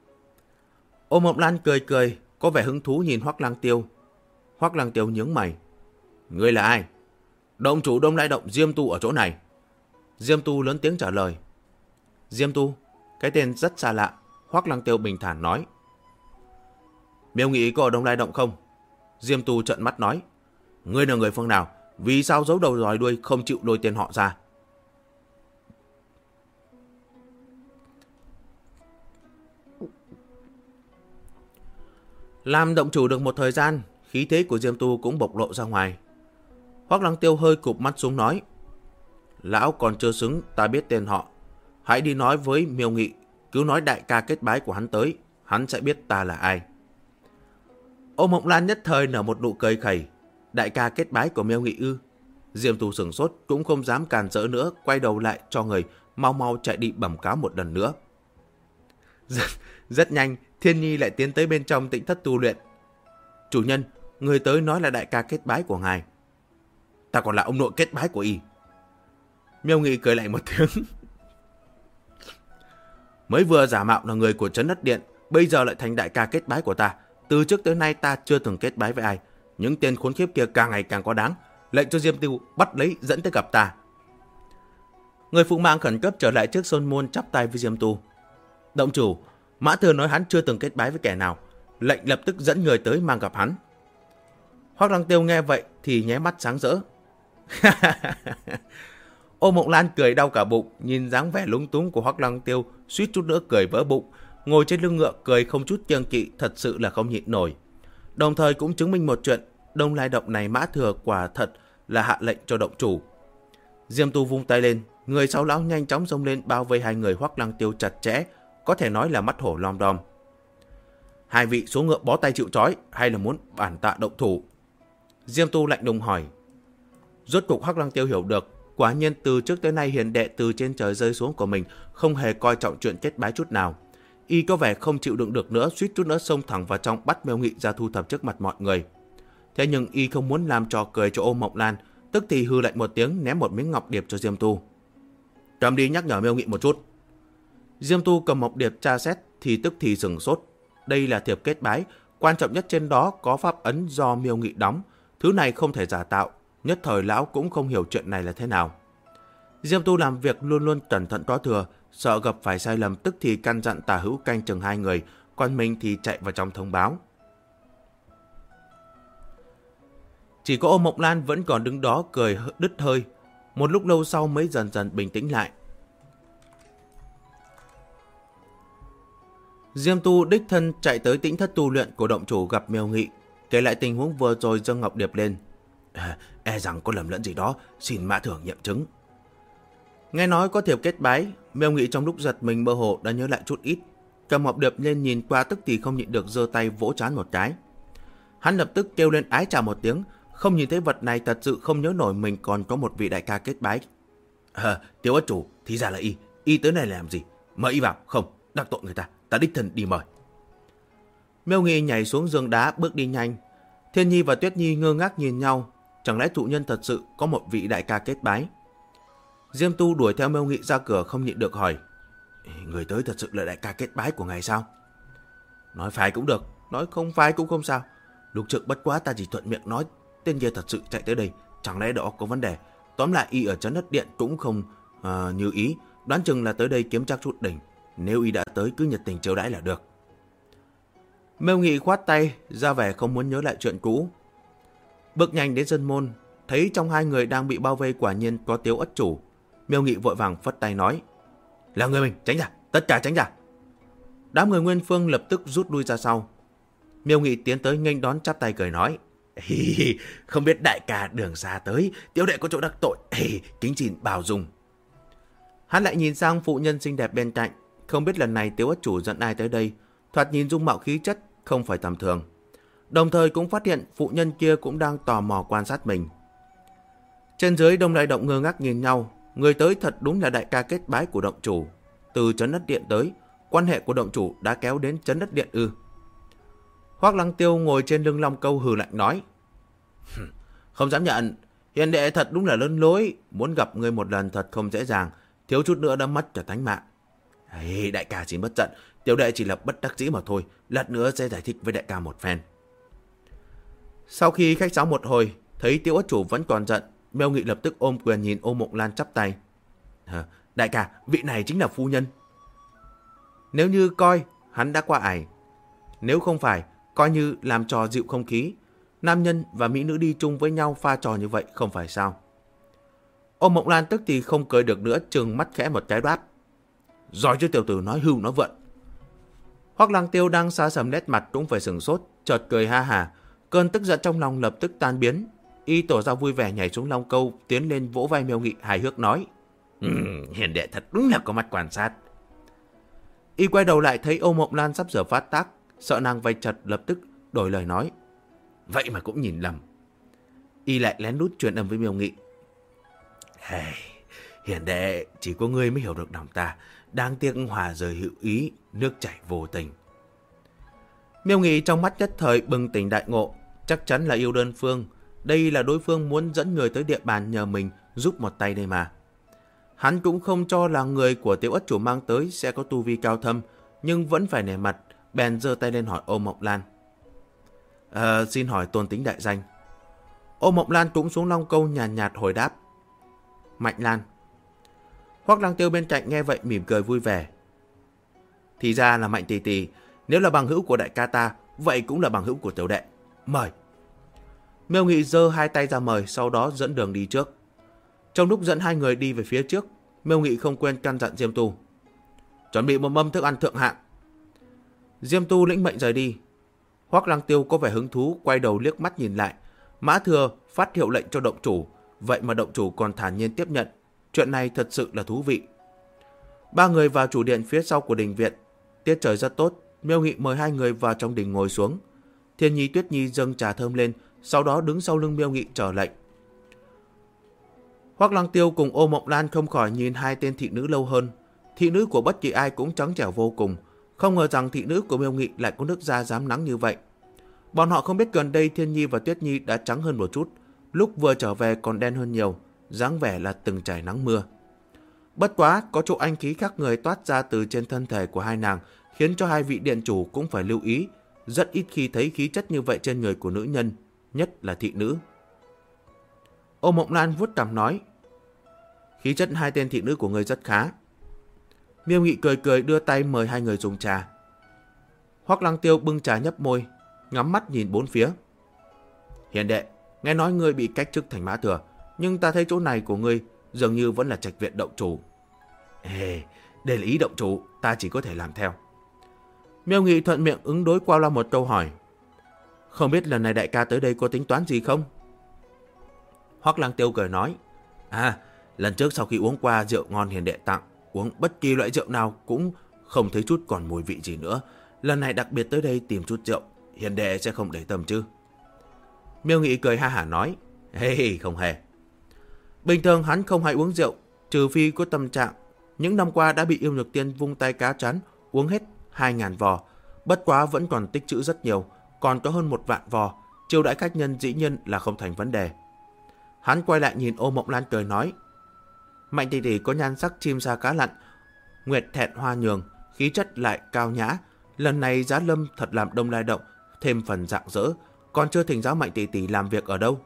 Ô Mộng Lan cười cười, có vẻ hứng thú nhìn Hoắc Lăng Tiêu. Hoắc Lăng Tiêu nhướng mày: Ngươi là ai? Động chủ Đông Lai Động Diêm Tu ở chỗ này. Diêm Tu lớn tiếng trả lời. Diêm Tu, cái tên rất xa lạ. Hoắc Lăng Tiêu bình thản nói. Miêu Nghị có ở Đông Lai Động không? Diêm Tu trợn mắt nói. Ngươi là người phương nào? Vì sao giấu đầu dòi đuôi không chịu lôi tên họ ra? Làm động chủ được một thời gian, khí thế của Diêm Tu cũng bộc lộ ra ngoài. Hoắc Lăng Tiêu hơi cụp mắt xuống nói. Lão còn chưa xứng ta biết tên họ. Hãy đi nói với Miêu Nghị, cứ nói đại ca kết bái của hắn tới, hắn sẽ biết ta là ai. Ô Mộng Lan nhất thời nở một nụ cười khẩy. Đại ca kết bái của Miêu Nghị ư? Diêm Tu sửng sốt cũng không dám càn rỡ nữa, quay đầu lại cho người mau mau chạy đi bẩm cáo một lần nữa. Rất nhanh, Thiên Nhi lại tiến tới bên trong Tĩnh Thất tu luyện. Chủ nhân, người tới nói là đại ca kết bái của ngài. Ta còn là ông nội kết bái của y. Miêu Nghị cười lạnh một tiếng. Mới vừa giả mạo là người của Trấn Đất Điện, bây giờ lại thành đại ca kết bái của ta. Từ trước tới nay ta chưa từng kết bái với ai. Những tên khốn khiếp kia càng ngày càng có đáng. Lệnh cho Diêm Tu bắt lấy dẫn tới gặp ta. Người phụ mạng khẩn cấp trở lại trước sơn môn chắp tay với Diêm Tu. Động chủ, Mã Thừa nói hắn chưa từng kết bái với kẻ nào. Lệnh lập tức dẫn người tới mang gặp hắn. Hoắc Lăng Tiêu nghe vậy thì nháy mắt sáng rỡ. Ô Mộng Lan cười đau cả bụng, nhìn dáng vẻ lúng túng của Hoắc Lăng Tiêu, suýt chút nữa cười vỡ bụng, ngồi trên lưng ngựa cười không chút kiêng kỵ, thật sự là không nhịn nổi. Đồng thời cũng chứng minh một chuyện, Đông Lai Động này Mã Thừa quả thật là hạ lệnh cho động chủ. Diêm Tu vung tay lên, người sau lão nhanh chóng xông lên bao vây hai người Hoắc Lăng Tiêu chặt chẽ, có thể nói là mắt hổ lom đom. Hai vị xuống ngựa bó tay chịu trói hay là muốn bản tạ động thủ? Diêm Tu lạnh lùng hỏi. Rốt cục Hoắc Lăng Tiêu hiểu được, quả nhiên từ trước tới nay hiền đệ từ trên trời rơi xuống của mình không hề coi trọng chuyện kết bái chút nào. Y có vẻ không chịu đựng được nữa, suýt chút nữa xông thẳng vào trong bắt Miêu Nghị ra thu thập trước mặt mọi người. Thế nhưng Y không muốn làm trò cười cho Ô Mộng Lan, tức thì hư lạnh một tiếng ném một miếng ngọc điệp cho Diêm Tu. Cầm đi nhắc nhở Miêu Nghị một chút. Diêm Tu cầm ngọc điệp tra xét thì tức thì sửng sốt. Đây là thiệp kết bái, quan trọng nhất trên đó có pháp ấn do Miêu Nghị đóng. Thứ này không thể giả tạo, nhất thời lão cũng không hiểu chuyện này là thế nào. Diêm Tu làm việc luôn luôn cẩn thận có thừa, sợ gặp phải sai lầm tức thì căn dặn Tả Hữu canh chừng hai người, còn mình thì chạy vào trong thông báo. Chỉ có Ô Mộng Lan vẫn còn đứng đó cười đứt hơi, một lúc lâu sau mới dần dần bình tĩnh lại. Diêm Tu đích thân chạy tới Tĩnh Thất tu luyện của động chủ gặp Miêu Nghị, kể lại tình huống vừa rồi dâng ngọc điệp lên. E rằng có lầm lẫn gì đó, xin Mã Thừa nghiệm chứng. Nghe nói có thiệp kết bái, Miêu Nghị trong lúc giật mình mơ hồ đã nhớ lại chút ít, cầm ngọc điệp lên nhìn qua tức thì không nhịn được giơ tay vỗ trán một cái. Hắn lập tức kêu lên ái chà một tiếng, không nhìn thấy vật này thật sự không nhớ nổi mình còn có một vị đại ca kết bái. Tiêu ất chủ, thì ra là y tới này làm gì? Mời y vào, không, đắc tội người ta đích thân đi mời. Miêu Nghị nhảy xuống giường đá bước đi nhanh. Thiên Nhi và Tuyết Nhi ngơ ngác nhìn nhau, chẳng lẽ chủ nhân thật sự có một vị đại ca kết bái? Diêm Tu đuổi theo Miêu Nghị ra cửa không nhịn được hỏi. Người tới thật sự là đại ca kết bái của ngài sao? Nói phải cũng được, nói không phải cũng không sao. Lục Trực bất quá ta chỉ thuận miệng nói tên kia thật sự chạy tới đây, chẳng lẽ đó có vấn đề? Tóm lại y ở Trấn Đất Điện cũng không như ý, đoán chừng là tới đây kiếm chắc chút đỉnh. Nếu y đã tới cứ nhiệt tình chiêu đãi là được. Miêu Nghị khoát tay, ra vẻ không muốn nhớ lại chuyện cũ. Bước nhanh đến sân môn, thấy trong hai người đang bị bao vây quả nhiên có Tiếu ất chủ. Miêu Nghị vội vàng phất tay nói. Là người mình, tránh ra, tất cả tránh ra. Đám người Nguyên Phương lập tức rút lui ra sau. Miêu Nghị tiến tới nghênh đón chắp tay cười nói. Không biết đại ca đường xa tới, Tiếu đệ có chỗ đắc tội, kính xin bảo dung. Hắn lại nhìn sang phụ nhân xinh đẹp bên cạnh, không biết lần này Tiếu ất chủ dẫn ai tới đây, thoạt nhìn dung mạo khí chất không phải tầm thường. Đồng thời cũng phát hiện phụ nhân kia cũng đang tò mò quan sát mình. Trên dưới Đông Lai Động ngơ ngác nhìn nhau, người tới thật đúng là đại ca kết bái của động chủ. Từ Trấn Đất Điện tới, quan hệ của động chủ đã kéo đến Trấn Đất Điện ư? Hoắc Lăng Tiêu ngồi trên lưng long câu hừ lạnh nói. Không dám nhận, hiền đệ thật đúng là lớn lối, muốn gặp người một lần thật không dễ dàng, thiếu chút nữa đã mất cả tánh mạng. Đại ca xin bất giận, tiểu đệ chỉ là bất đắc dĩ mà thôi, lát nữa sẽ giải thích với đại ca một phen. Sau khi khách sáo một hồi, Thấy Tiêu Ất Chủ vẫn còn giận, Miêu Nghị lập tức ôm quyền nhìn Ô Mộng Lan chắp tay. Đại ca, vị này chính là phu nhân. Nếu như coi, hắn đã qua ải. Nếu không phải, coi như làm trò dịu không khí. Nam nhân và mỹ nữ đi chung với nhau pha trò như vậy không phải sao? Ô Mộng Lan tức thì không cười được nữa, trừng mắt khẽ một cái đáp. Giỏi cho tiểu tử nói hưu nói vận. Hoắc Lăng Tiêu đang xa sầm nét mặt cũng phải sửng sốt, chợt cười ha hả. Cơn tức giận trong lòng lập tức tan biến. Y tỏ ra vui vẻ nhảy xuống long câu, tiến lên vỗ vai Miêu Nghị hài hước nói. Hiền đệ thật đúng là có mắt quan sát. Y quay đầu lại thấy Ô Mộng Lan sắp sửa phát tác, sợ nàng vạch chật lập tức đổi lời nói. Vậy mà cũng nhìn lầm. Y lại lén lút truyền âm với Miêu Nghị. Hiền đệ, chỉ có ngươi mới hiểu được lòng ta. Đáng tiếc hòa rời hữu ý, nước chảy vô tình. Miêu Nghị trong mắt nhất thời bừng tỉnh đại ngộ, chắc chắn là yêu đơn phương. Đây là đối phương muốn dẫn người tới địa bàn nhờ mình giúp một tay đây mà. Hắn cũng không cho là người của Tiêu Ất Chủ mang tới sẽ có tu vi cao thâm, nhưng vẫn phải nể mặt, bèn giơ tay lên hỏi Ô Mộng Lan. Xin hỏi tôn tính đại danh. Ô Mộng Lan cũng xuống long câu nhàn nhạt hồi đáp. Mạnh Lan. Hoắc Lăng Tiêu bên cạnh nghe vậy mỉm cười vui vẻ. Thì ra là Mạnh tỷ tỷ, nếu là bằng hữu của đại ca ta, vậy cũng là bằng hữu của tiểu đệ. Mời. Miêu Nghị giơ hai tay ra mời, sau đó dẫn đường đi trước. Trong lúc dẫn hai người đi về phía trước, Miêu Nghị không quên căn dặn Diêm Tu. Chuẩn bị một mâm thức ăn thượng hạng. Diêm Tu lĩnh mệnh rời đi. Hoắc Lăng Tiêu có vẻ hứng thú, quay đầu liếc mắt nhìn lại. Mã Thừa phát hiệu lệnh cho động chủ, vậy mà động chủ còn thản nhiên tiếp nhận. Chuyện này thật sự là thú vị. Ba người vào chủ điện phía sau của đình viện. Tiết trời rất tốt, Miêu Nghị mời hai người vào trong đình ngồi xuống. Thiên Nhi Tuyết Nhi dâng trà thơm lên, sau đó đứng sau lưng Miêu Nghị chờ lệnh. Hoắc Lăng Tiêu cùng Ô Mộng Lan không khỏi nhìn hai tên thị nữ lâu hơn. Thị nữ của bất kỳ ai cũng trắng trẻo vô cùng, không ngờ rằng thị nữ của Miêu Nghị lại có nước da rám nắng như vậy. Bọn họ không biết gần đây Thiên Nhi và Tuyết Nhi đã trắng hơn một chút, lúc vừa trở về còn đen hơn nhiều, dáng vẻ là từng trải nắng mưa. Bất quá, có chỗ anh khí khác người toát ra từ trên thân thể của hai nàng, khiến cho hai vị điện chủ cũng phải lưu ý. Rất ít khi thấy khí chất như vậy trên người của nữ nhân, nhất là thị nữ. Ô Mộng Lan vuốt cằm nói. Khí chất hai tên thị nữ của người rất khá. Miêu Nghị cười cười đưa tay mời hai người dùng trà. Hoắc Lăng Tiêu bưng trà nhấp môi, ngắm mắt nhìn bốn phía. Hiền đệ, nghe nói ngươi bị cách chức thành Mã Thừa, nhưng ta thấy chỗ này của ngươi dường như vẫn là trạch viện động chủ. Đây là ý động chủ, ta chỉ có thể làm theo. Miêu Nghị thuận miệng ứng đối qua loa một câu hỏi. Không biết lần này đại ca tới đây có tính toán gì không? Hoắc Lăng Tiêu cười nói. Lần trước sau khi uống qua rượu ngon hiền đệ tặng, uống bất kỳ loại rượu nào cũng không thấy chút còn mùi vị gì nữa. Lần này đặc biệt tới đây tìm chút rượu, hiền đệ sẽ không để tâm chứ? Miêu Nghị cười ha hả nói. Không hề. Bình thường hắn không hay uống rượu, trừ phi có tâm trạng. Những năm qua đã bị Yêu Nhược Tiên vung tay cá chắn, uống hết 2.000 vò. Bất quá vẫn còn tích trữ rất nhiều, còn có hơn 1 vạn vò. Chiêu đãi khách nhân dĩ nhiên là không thành vấn đề. Hắn quay lại nhìn Ô Mộng Lan cười nói. Mạnh tỷ tỷ có nhan sắc chim sa cá lặn, nguyệt thẹn hoa nhường, khí chất lại cao nhã. Lần này Giá Lâm thật làm Đông Lai Động thêm phần rạng rỡ, còn chưa thỉnh giáo Mạnh tỷ tỷ làm việc ở đâu.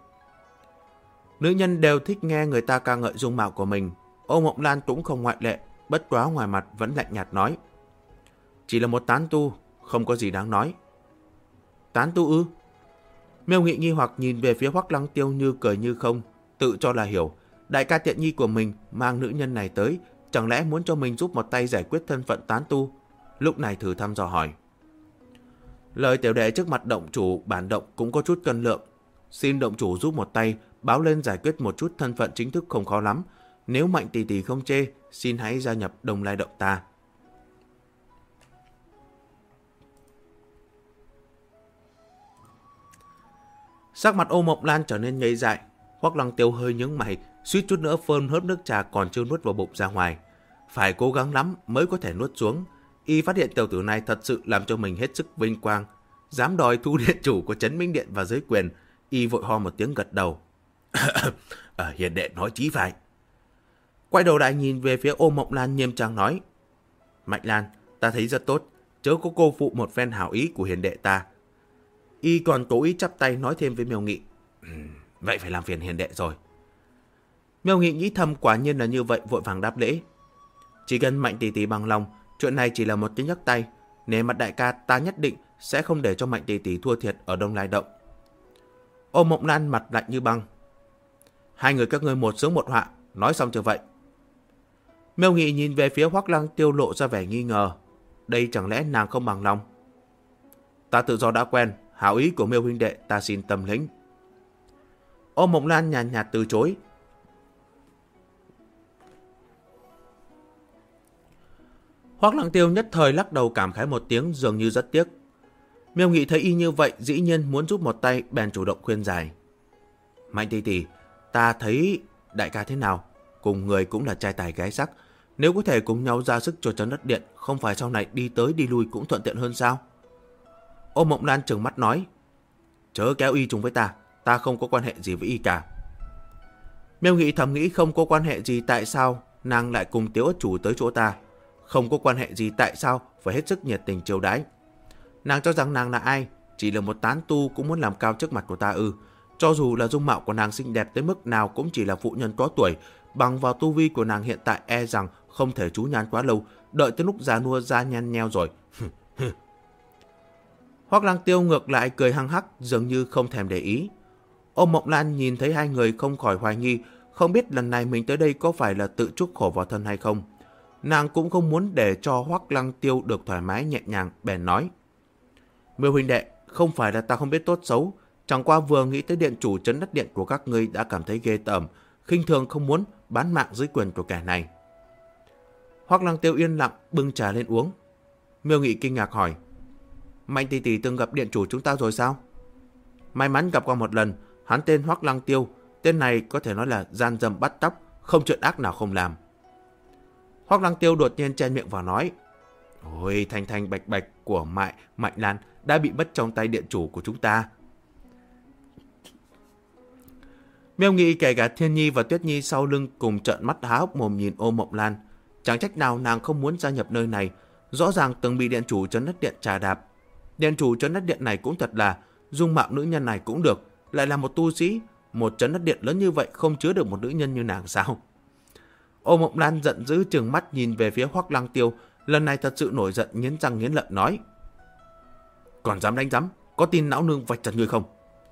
Nữ nhân đều thích nghe người ta ca ngợi dung mạo của mình. Ô Mộng Lan cũng không ngoại lệ, bất quá ngoài mặt vẫn lạnh nhạt nói. Chỉ là một tán tu, không có gì đáng nói. Tán tu ư? Miêu Nghị nghi hoặc nhìn về phía Hoắc Lăng Tiêu như cười như không, tự cho là hiểu. Đại ca tiện nhi của mình mang nữ nhân này tới, chẳng lẽ muốn cho mình giúp một tay giải quyết thân phận tán tu? Lúc này thử thăm dò hỏi. Lời tiểu đệ trước mặt động chủ bản động cũng có chút cân lượng. Xin động chủ giúp một tay, báo lên giải quyết một chút thân phận chính thức không khó lắm. Nếu Mạnh tỷ tỷ không chê, xin hãy gia nhập Đông Lai Động ta. Sắc mặt Ô Mộng Lan trở nên ngây dại. Hoắc Lăng Tiêu hơi nhướng mày, suýt chút nữa phơn hớp nước trà còn chưa nuốt vào bụng ra ngoài. Phải cố gắng lắm mới có thể nuốt xuống. Y phát hiện tiểu tử này thật sự làm cho mình hết sức vinh quang. Dám đòi thu điện chủ của Trấn Minh Điện và giới quyền. Y vội ho một tiếng gật đầu. Hiền đệ nói chí phải. Quay đầu lại nhìn về phía Ô Mộng Lan nghiêm trang nói. Mạnh Lan, ta thấy rất tốt, chớ có cô phụ một phen hảo ý của hiền đệ ta. Y còn cố ý chắp tay nói thêm với Miêu Nghị. vậy phải làm phiền hiền đệ rồi. Miêu Nghị nghĩ thầm quả nhiên là như vậy, vội vàng đáp lễ. Chỉ cần Mạnh tỷ tỷ bằng lòng, chuyện này chỉ là một cái nhấc tay. Nể mặt đại ca, ta nhất định sẽ không để cho Mạnh tỷ tỷ thua thiệt ở Đông Lai Động. Ô Mộng Lan mặt lạnh như băng. Hai người các ngươi một sướng một họa, nói xong chưa vậy? Miêu Nghị nhìn về phía Hoắc Lăng Tiêu lộ ra vẻ nghi ngờ. Đây chẳng lẽ nàng không bằng lòng? Ta tự do đã quen, hảo ý của Miêu huynh đệ ta xin tâm lĩnh. Ô Mộng Lan nhàn nhạt từ chối. Hoắc Lăng Tiêu nhất thời lắc đầu cảm khái một tiếng, dường như rất tiếc. Miêu Nghị thấy y như vậy, dĩ nhiên muốn giúp một tay, bèn chủ động khuyên giải. Mạnh tỷ tỷ, ta thấy đại ca thế nào? Cùng người cũng là trai tài gái sắc, nếu có thể cùng nhau ra sức cho Trấn Đất Điện, không phải sau này đi tới đi lui cũng thuận tiện hơn sao? Ô Mộng Lan trừng mắt nói. Chớ kéo y chung với ta không có quan hệ gì với y cả. Miêu Nghị thầm nghĩ không có quan hệ gì, tại sao nàng lại cùng Tiếu Ất chủ tới chỗ ta? Không có quan hệ gì, tại sao phải hết sức nhiệt tình chiêu đãi? Nàng cho rằng nàng là ai? Chỉ là một tán tu cũng muốn làm cao trước mặt của ta ư? Cho dù là dung mạo của nàng xinh đẹp tới mức nào cũng chỉ là phụ nhân có tuổi, bằng vào tu vi của nàng hiện tại e rằng không thể trú nhan quá lâu, đợi tới lúc già nua ra nhăn nheo rồi. Hoắc Lăng Tiêu ngược lại cười hăng hắc, dường như không thèm để ý. Ô Mộng Lan nhìn thấy hai người không khỏi hoài nghi, không biết lần này mình tới đây có phải là tự chuốc khổ vào thân hay không. Nàng cũng không muốn để cho Hoắc Lăng Tiêu được thoải mái nhẹ nhàng, bèn nói. Miêu huynh đệ, không phải là ta không biết tốt xấu, chẳng qua vừa nghĩ tới điện chủ Trấn Đất Điện của các ngươi đã cảm thấy ghê tởm, khinh thường không muốn bán mạng dưới quyền của kẻ này. Hoắc Lăng Tiêu yên lặng bưng trà lên uống. Miêu Nghị kinh ngạc hỏi. Mạnh tỷ tỷ từng gặp điện chủ chúng ta rồi sao? May mắn gặp qua một lần, hắn tên Hoắc Lăng Tiêu, tên này có thể nói là gian dâm bắt tóc, không chuyện ác nào không làm. Hoắc Lăng Tiêu đột nhiên chen miệng vào nói. Ôi, thanh thanh bạch bạch của Mạnh Lan đã bị mất trong tay điện chủ của chúng ta. Miêu Nghị kể cả Thiên Nhi và Tuyết Nhi sau lưng cùng trợn mắt há hốc mồm nhìn Ô Mộng Lan. Chẳng trách nào nàng không muốn gia nhập nơi này, rõ ràng từng bị điện chủ Trấn Đất Điện trà đạp. Điện chủ Trấn Đất Điện này cũng thật là, dung mạo nữ nhân này cũng được, lại là một tu sĩ, một Trấn Đất Điện lớn như vậy không chứa được một nữ nhân như nàng sao? Ô Mộng Lan giận dữ trừng mắt nhìn về phía Hoắc Lăng Tiêu, lần này thật sự nổi giận, nghiến răng nghiến lợi nói. Còn dám đánh rắm, có tin não nương vạch trần ngươi không?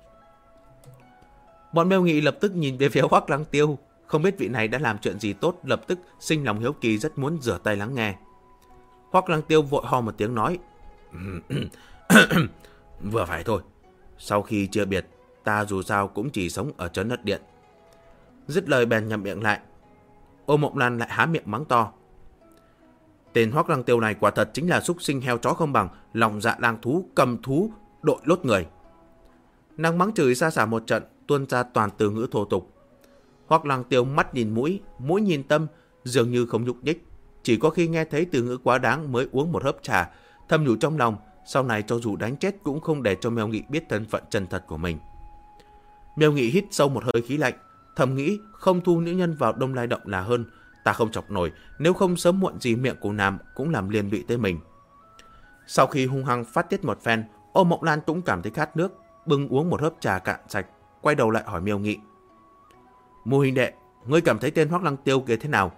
Bọn Miêu Nghị lập tức nhìn về phía Hoắc Lăng Tiêu, không biết vị này đã làm chuyện gì tốt, lập tức sinh lòng hiếu kỳ rất muốn rửa tay lắng nghe. Hoắc Lăng Tiêu vội ho một tiếng nói. Vừa phải thôi, sau khi chia biệt, ta dù sao cũng chỉ sống ở Trấn Đất Điện. Dứt lời bèn nhắm miệng lại. Ô Mộng Lan lại há miệng mắng to. Tên Hoắc Lăng Tiêu này quả thật chính là súc sinh heo chó không bằng, lòng dạ lang thú, cầm thú, đội lốt người. Nàng mắng chửi xa xả một trận, tuôn ra toàn từ ngữ thô tục. Hoắc Lăng Tiêu mắt nhìn mũi, mũi nhìn tâm, dường như không nhúc nhích. Chỉ có khi nghe thấy từ ngữ quá đáng mới uống một hớp trà, thầm nhủ trong lòng, sau này cho dù đánh chết cũng không để cho Miêu Nghị biết thân phận chân thật của mình. Miêu Nghị hít sâu một hơi khí lạnh, thầm nghĩ không thu nữ nhân vào Đông Lai Động là hơn, ta không chọc nổi, nếu không sớm muộn gì miệng của nàng cũng làm liên lụy tới mình. Sau khi hung hăng phát tiết một phen, Ô Mộng Lan cũng cảm thấy khát nước, bưng uống một hớp trà cạn sạch, quay đầu lại hỏi Miêu Nghị. Mô huynh đệ, ngươi cảm thấy tên Hoắc Lăng Tiêu kia thế nào?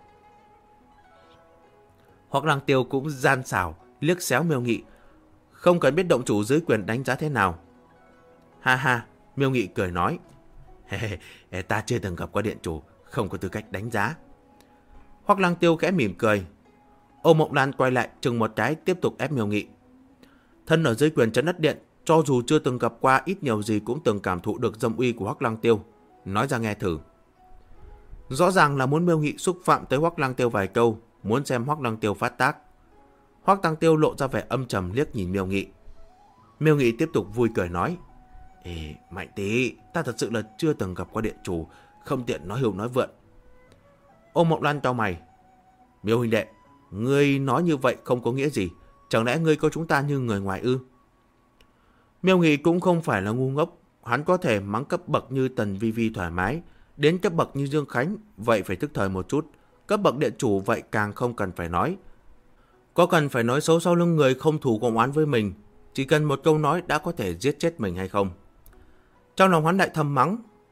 Hoắc Lăng Tiêu cũng gian xảo, liếc xéo Miêu Nghị, không cần biết động chủ dưới quyền đánh giá thế nào. Ha ha, Miêu Nghị cười nói. Ta chưa từng gặp qua điện chủ, không có tư cách đánh giá. Hoắc Lăng Tiêu khẽ mỉm cười. Ô Mộng Lan quay lại chừng một cái, tiếp tục ép Miêu Nghị. Thân ở dưới quyền Trấn Đất Điện, cho dù chưa từng gặp qua, ít nhiều gì cũng từng cảm thụ được dâm uy của Hoắc Lăng Tiêu. Nói ra nghe thử. Rõ ràng là muốn Miêu Nghị xúc phạm tới Hoắc Lăng Tiêu vài câu, muốn xem Hoắc Lăng Tiêu phát tác. Hoắc Lăng Tiêu lộ ra vẻ âm trầm liếc nhìn Miêu Nghị. Miêu Nghị tiếp tục vui cười nói. Ê, Mạnh tí, ta thật sự là chưa từng gặp qua điện chủ, không tiện nói hưu nói vượn. Ô Mộng Lan cau mày. Miêu huynh đệ, ngươi nói như vậy không có nghĩa gì, chẳng lẽ ngươi coi chúng ta như người ngoài ư? Miêu Nghị cũng không phải là ngu ngốc, hắn có thể mắng cấp bậc như Tần Vi Vi thoải mái, đến cấp bậc như Dương Khánh, vậy phải thức thời một chút, cấp bậc điện chủ vậy càng không cần phải nói. Có cần phải nói xấu sau lưng người không thù cộng oán với mình, chỉ cần một câu nói đã có thể giết chết mình hay không? Trong lòng hắn lại thầm mắng,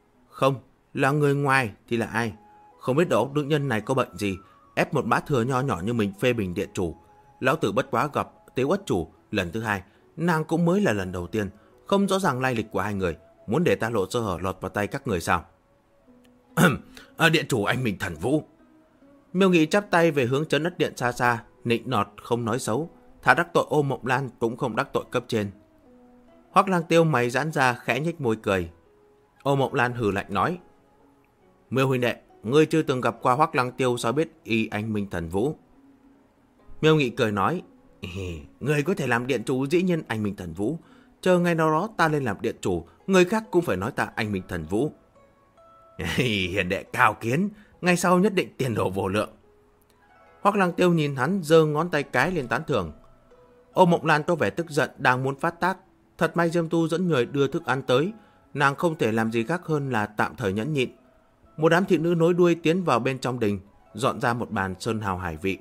Không, là người ngoài thì là ai? Không biết đầu óc nữ nhân này có bệnh gì, ép một bã thừa nho nhỏ như mình phê bình điện chủ. Lão tử bất quá gặp Tiếu Ất chủ lần thứ hai, nàng cũng mới là lần đầu tiên, không rõ ràng lai lịch của hai người, muốn để ta lộ sơ hở lọt vào tay các người sao? Điện chủ anh Minh Thần Vũ. Miêu Nghị chắp tay về hướng trấn đất điện xa xa, nịnh nọt không nói xấu, thà đắc tội Ô Mộng Lan cũng không đắc tội cấp trên. Hoắc Lang Tiêu mày giãn ra khẽ nhếch môi cười. Ô Mộng Lan hừ lạnh nói: Miêu huynh đệ, ngươi chưa từng gặp qua Hoắc Lang Tiêu sao biết y anh Minh Thần Vũ? Miêu Nghị cười nói: Ngươi có thể làm điện chủ, dĩ nhiên anh Minh Thần Vũ. Chờ ngày nào đó ta lên làm điện chủ, người khác cũng phải nói ta anh Minh Thần Vũ. Hiền đệ cao kiến, ngày sau nhất định tiền đồ vô lượng. Hoắc Lang Tiêu nhìn hắn giơ ngón tay cái lên tán thưởng. Ô Mộng Lan có vẻ tức giận đang muốn phát tác. Thật may Diêm Tu dẫn người đưa thức ăn tới, nàng không thể làm gì khác hơn là tạm thời nhẫn nhịn. Một đám thị nữ nối đuôi tiến vào bên trong đình, dọn ra một bàn sơn hào hải vị.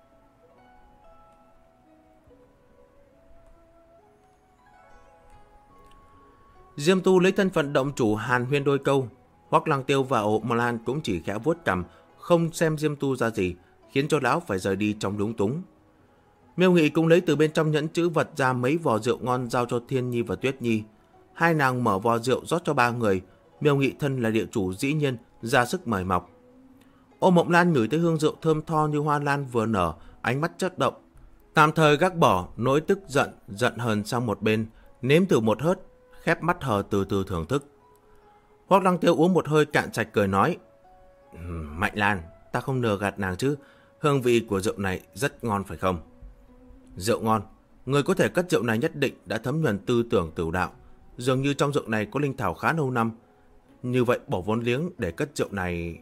Diêm Tu lấy thân phận động chủ hàn huyên đôi câu. Hoắc Lang Tiêu và Ô Mộng Lan cũng chỉ khẽ vuốt cằm, không xem Diêm Tu ra gì, khiến cho lão phải rời đi trong lúng túng. Miêu Nghị cũng lấy từ bên trong nhẫn chữ vật ra mấy vò rượu ngon giao cho Thiên Nhi và Tuyết Nhi. Hai nàng mở vò rượu rót cho ba người. Miêu Nghị thân là địa chủ dĩ nhiên ra sức mời mọc. Ô Mộng Lan ngửi thấy hương rượu thơm tho như hoa lan vừa nở, ánh mắt chớp động, tạm thời gác bỏ nỗi tức giận hờn sang một bên, nếm thử một hớt, khép mắt hờ từ từ thưởng thức. Hoắc Lang Tiêu uống một hơi cạn sạch cười nói: Mạnh Lan, ta không lừa gạt nàng chứ, hương vị của rượu này rất ngon phải không? Rượu ngon, người có thể cất rượu này nhất định đã thấm nhuần tư tưởng tửu đạo, dường như trong rượu này có linh thảo khá lâu năm. Như vậy bỏ vốn liếng để cất rượu này.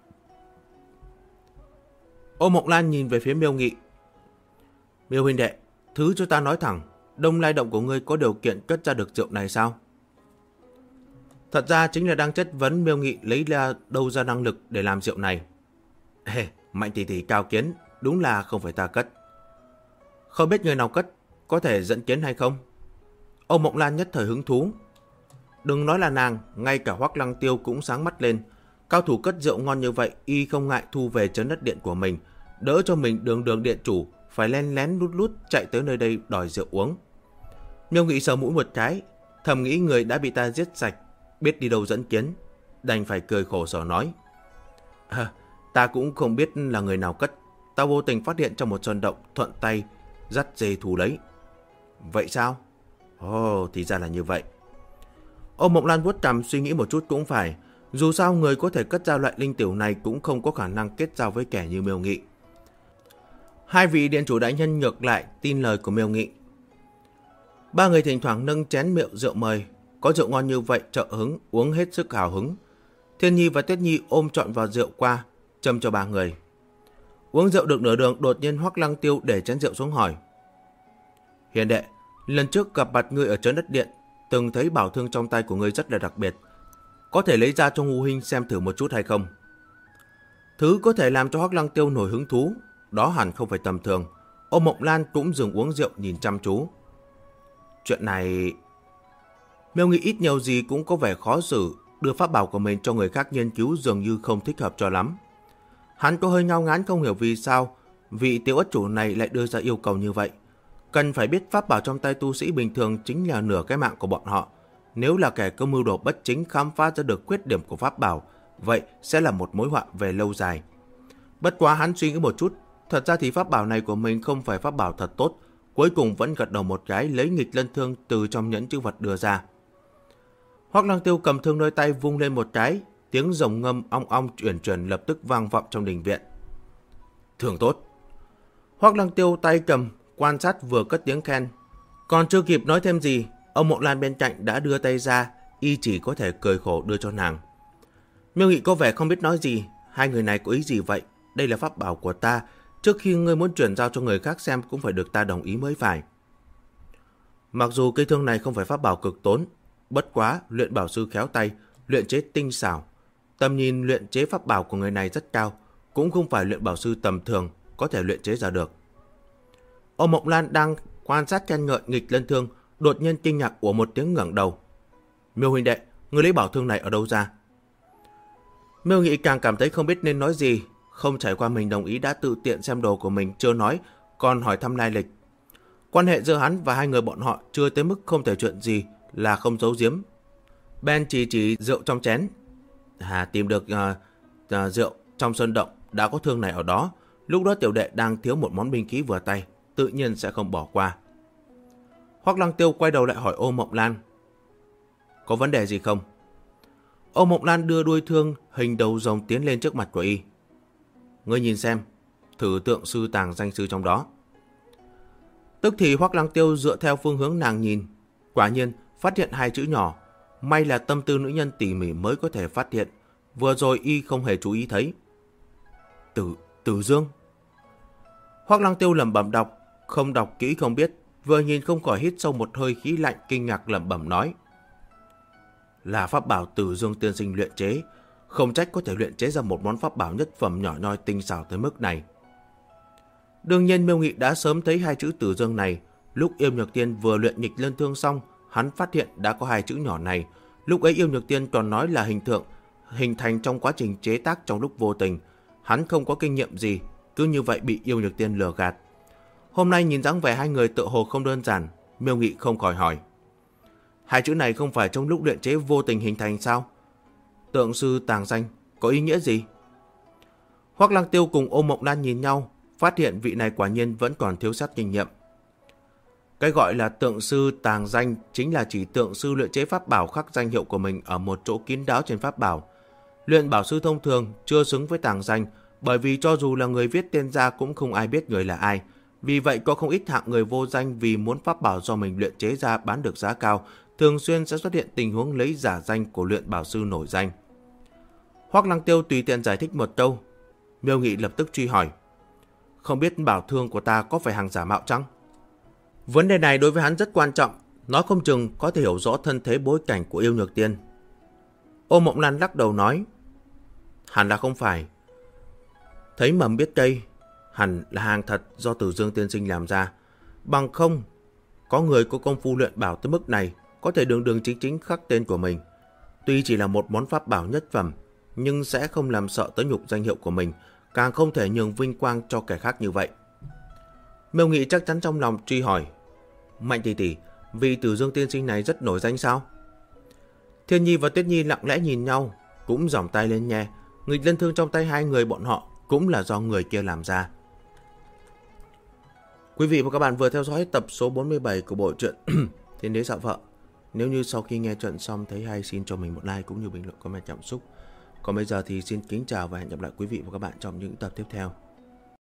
Ô Mộng Lan nhìn về phía Miêu Nghị. Miêu huynh đệ, thứ cho ta nói thẳng, Đông Lai Động của ngươi có điều kiện cất ra được rượu này sao? Thật ra chính là đang chất vấn Miêu Nghị lấy đâu ra năng lực để làm rượu này. Mạnh tỷ tỷ cao kiến, đúng là không phải ta cất. Không biết người nào cất, có thể dẫn kiến hay không? Ô Mộng Lan nhất thời hứng thú. Đừng nói là nàng, ngay cả Hoắc Lang Tiêu cũng sáng mắt lên. Cao thủ cất rượu ngon như vậy, y không ngại thu về trấn đất điện của mình, đỡ cho mình đường điện chủ phải lén lén lút lút chạy tới nơi đây đòi rượu uống. Miêu Nghị sờ mũi một cái, thầm nghĩ người đã bị ta giết sạch, biết đi đâu dẫn kiến, đành phải cười khổ sở nói: Ta cũng không biết là người nào cất, ta vô tình phát hiện trong một sơn động, thuận tay dắt dê thu lấy. Vậy sao? Ồ, thì ra là như vậy. Ô Mộng Lan vuốt cằm suy nghĩ một chút cũng phải, dù sao người có thể cất ra loại linh tiểu này cũng không có khả năng kết giao với kẻ như Miêu Nghị. Hai vị điện chủ đại nhân ngược lại tin lời của Miêu Nghị. Ba người thỉnh thoảng nâng chén rượu mời, có rượu ngon như vậy trợ hứng, uống hết sức hào hứng. Thiên Nhi và Tuyết Nhi ôm trọn vào rượu qua, châm cho ba người. Uống rượu được nửa đường, đột nhiên Hoắc Lang Tiêu để chén rượu xuống hỏi: Hiền đệ, lần trước gặp mặt ngươi ở trấn đất điện, từng thấy bảo thương trong tay của ngươi rất là đặc biệt, có thể lấy ra cho Ngũ huynh xem thử một chút hay không? Thứ có thể làm cho Hoắc Lang Tiêu nổi hứng thú, đó hẳn không phải tầm thường. Ô Mộng Lan cũng dừng uống rượu nhìn chăm chú. Chuyện này, Miêu Nghị ít nhiều gì cũng có vẻ khó xử, đưa pháp bảo của mình cho người khác nghiên cứu dường như không thích hợp cho lắm. Hắn có hơi ngao ngán không hiểu vì sao vị Tiếu Ất chủ này lại đưa ra yêu cầu như vậy. Cần phải biết pháp bảo trong tay tu sĩ bình thường chính là nửa cái mạng của bọn họ. Nếu là kẻ có mưu đồ bất chính khám phá ra được khuyết điểm của pháp bảo, vậy sẽ là một mối họa về lâu dài. Bất quá hắn suy nghĩ một chút, thật ra thì pháp bảo này của mình không phải pháp bảo thật tốt, cuối cùng vẫn gật đầu một cái lấy nghịch lân thương từ trong nhẫn chữ vật đưa ra. Hoắc Lang Tiêu cầm thương nơi tay vung lên một cái, tiếng rồng ngâm ong ong chuyển lập tức vang vọng trong đình viện. Thương tốt. Hoắc Lang Tiêu tay cầm, quan sát vừa cất tiếng khen. Còn chưa kịp nói thêm gì, ông Mộng Lan bên cạnh đã đưa tay ra, y chỉ có thể cười khổ đưa cho nàng. Miêu Nghị có vẻ không biết nói gì, hai người này có ý gì vậy? Đây là pháp bảo của ta, trước khi ngươi muốn chuyển giao cho người khác xem cũng phải được ta đồng ý mới phải. Mặc dù cây thương này không phải pháp bảo cực tốn, bất quá luyện bảo sư khéo tay, luyện chế tinh xảo, tầm nhìn luyện chế pháp bảo của người này rất cao, cũng không phải luyện bảo sư tầm thường có thể luyện chế ra được. Ô Mộng Lan đang quan sát khen ngợi nghịch lân thương, đột nhiên kinh ngạc của một tiếng ngẩng đầu. Miêu huynh đệ, ngươi lấy bảo thương này ở đâu ra? Miêu Nghị càng cảm thấy không biết nên nói gì. Không trải qua mình đồng ý đã tự tiện xem đồ của mình chưa nói, còn hỏi thăm lai lịch. Quan hệ giữa hắn và hai người bọn họ chưa tới mức không thể chuyện gì là không giấu giếm. Ben chỉ rượu trong chén. Tìm được rượu trong sơn động, đã có thương này ở đó. Lúc đó tiểu đệ đang thiếu một món binh khí vừa tay, tự nhiên sẽ không bỏ qua. Hoắc Lăng Tiêu quay đầu lại hỏi Ô Mộng Lan. Có vấn đề gì không? Ô Mộng Lan đưa đuôi thương hình đầu rồng tiến lên trước mặt của y. Ngươi nhìn xem, thử tượng sư tàng danh sư trong đó. Tức thì Hoắc Lăng Tiêu dựa theo phương hướng nàng nhìn, quả nhiên phát hiện hai chữ nhỏ. May là tâm tư nữ nhân tỉ mỉ mới có thể phát hiện, vừa rồi y không hề chú ý thấy. Tử Dương. Hoắc Lăng Tiêu lẩm bẩm đọc, không đọc kỹ không biết, vừa nhìn không khỏi hít sâu một hơi khí lạnh, kinh ngạc lẩm bẩm nói: là pháp bảo Tử Dương tiên sinh luyện chế, không trách có thể luyện chế ra một món pháp bảo nhất phẩm nhỏ nhoi tinh xảo tới mức này. Đương nhiên Miêu Nghị đã sớm thấy hai chữ Tử Dương này, lúc Yêu Nhược Tiên vừa luyện nghịch lân thương xong, hắn phát hiện đã có hai chữ nhỏ này. Lúc ấy Yêu Nhược Tiên còn nói là hình thành trong quá trình chế tác trong lúc vô tình, hắn không có kinh nghiệm gì, cứ như vậy bị Yêu Nhược Tiên lừa gạt. Hôm nay nhìn dáng vẻ hai người tựa hồ không đơn giản, Miêu Nghị không khỏi hỏi: hai chữ này không phải trong lúc luyện chế vô tình hình thành sao? Tượng sư tàng danh có ý nghĩa gì? Hoắc Lăng Tiêu cùng Ô Mộng Lan nhìn nhau, phát hiện vị này quả nhiên vẫn còn thiếu sót kinh nghiệm. Cái gọi là tượng sư tàng danh chính là chỉ tượng sư luyện chế pháp bảo khắc danh hiệu của mình ở một chỗ kín đáo trên pháp bảo. Luyện bảo sư thông thường chưa xứng với tàng danh, bởi vì cho dù là người viết tên ra cũng không ai biết người là ai. Vì vậy có không ít hạng người vô danh vì muốn pháp bảo do mình luyện chế ra bán được giá cao, thường xuyên sẽ xuất hiện tình huống lấy giả danh của luyện bảo sư nổi danh. Hoắc Lăng Tiêu tùy tiện giải thích một câu. Miêu Nghị lập tức truy hỏi: không biết bảo thương của ta có phải hàng giả mạo chăng? Vấn đề này đối với hắn rất quan trọng, nó không chừng có thể hiểu rõ thân thế bối cảnh của Yêu Nhược Tiên. Ô Mộng Lan lắc đầu nói: hẳn là không phải. Thấy mầm biết cây, hẳn là hàng thật do Tử Dương tiên sinh làm ra. Bằng không, có người có công phu luyện bảo tới mức này, có thể đường đường chính chính khắc tên của mình. Tuy chỉ là một món pháp bảo nhất phẩm, nhưng sẽ không làm sợ tới nhục danh hiệu của mình, càng không thể nhường vinh quang cho kẻ khác như vậy. Miêu Nghị chắc chắn trong lòng truy hỏi: Mạnh tỷ tỷ, vì Tử Dương tiên sinh này rất nổi danh sao? Thiên Nhi và Tuyết Nhi lặng lẽ nhìn nhau, cũng giỏng tay lên nghe. Nghịch lân thương trong tay hai người bọn họ cũng là do người kia làm ra. Quý vị và các bạn vừa theo dõi tập số 47 của bộ truyện Thiên Đế Dạo Vợ. Nếu như sau khi nghe chuyện xong thấy hay, xin cho mình một like cũng như bình luận comment cảm xúc. Còn bây giờ thì xin kính chào và hẹn gặp lại quý vị và các bạn trong những tập tiếp theo.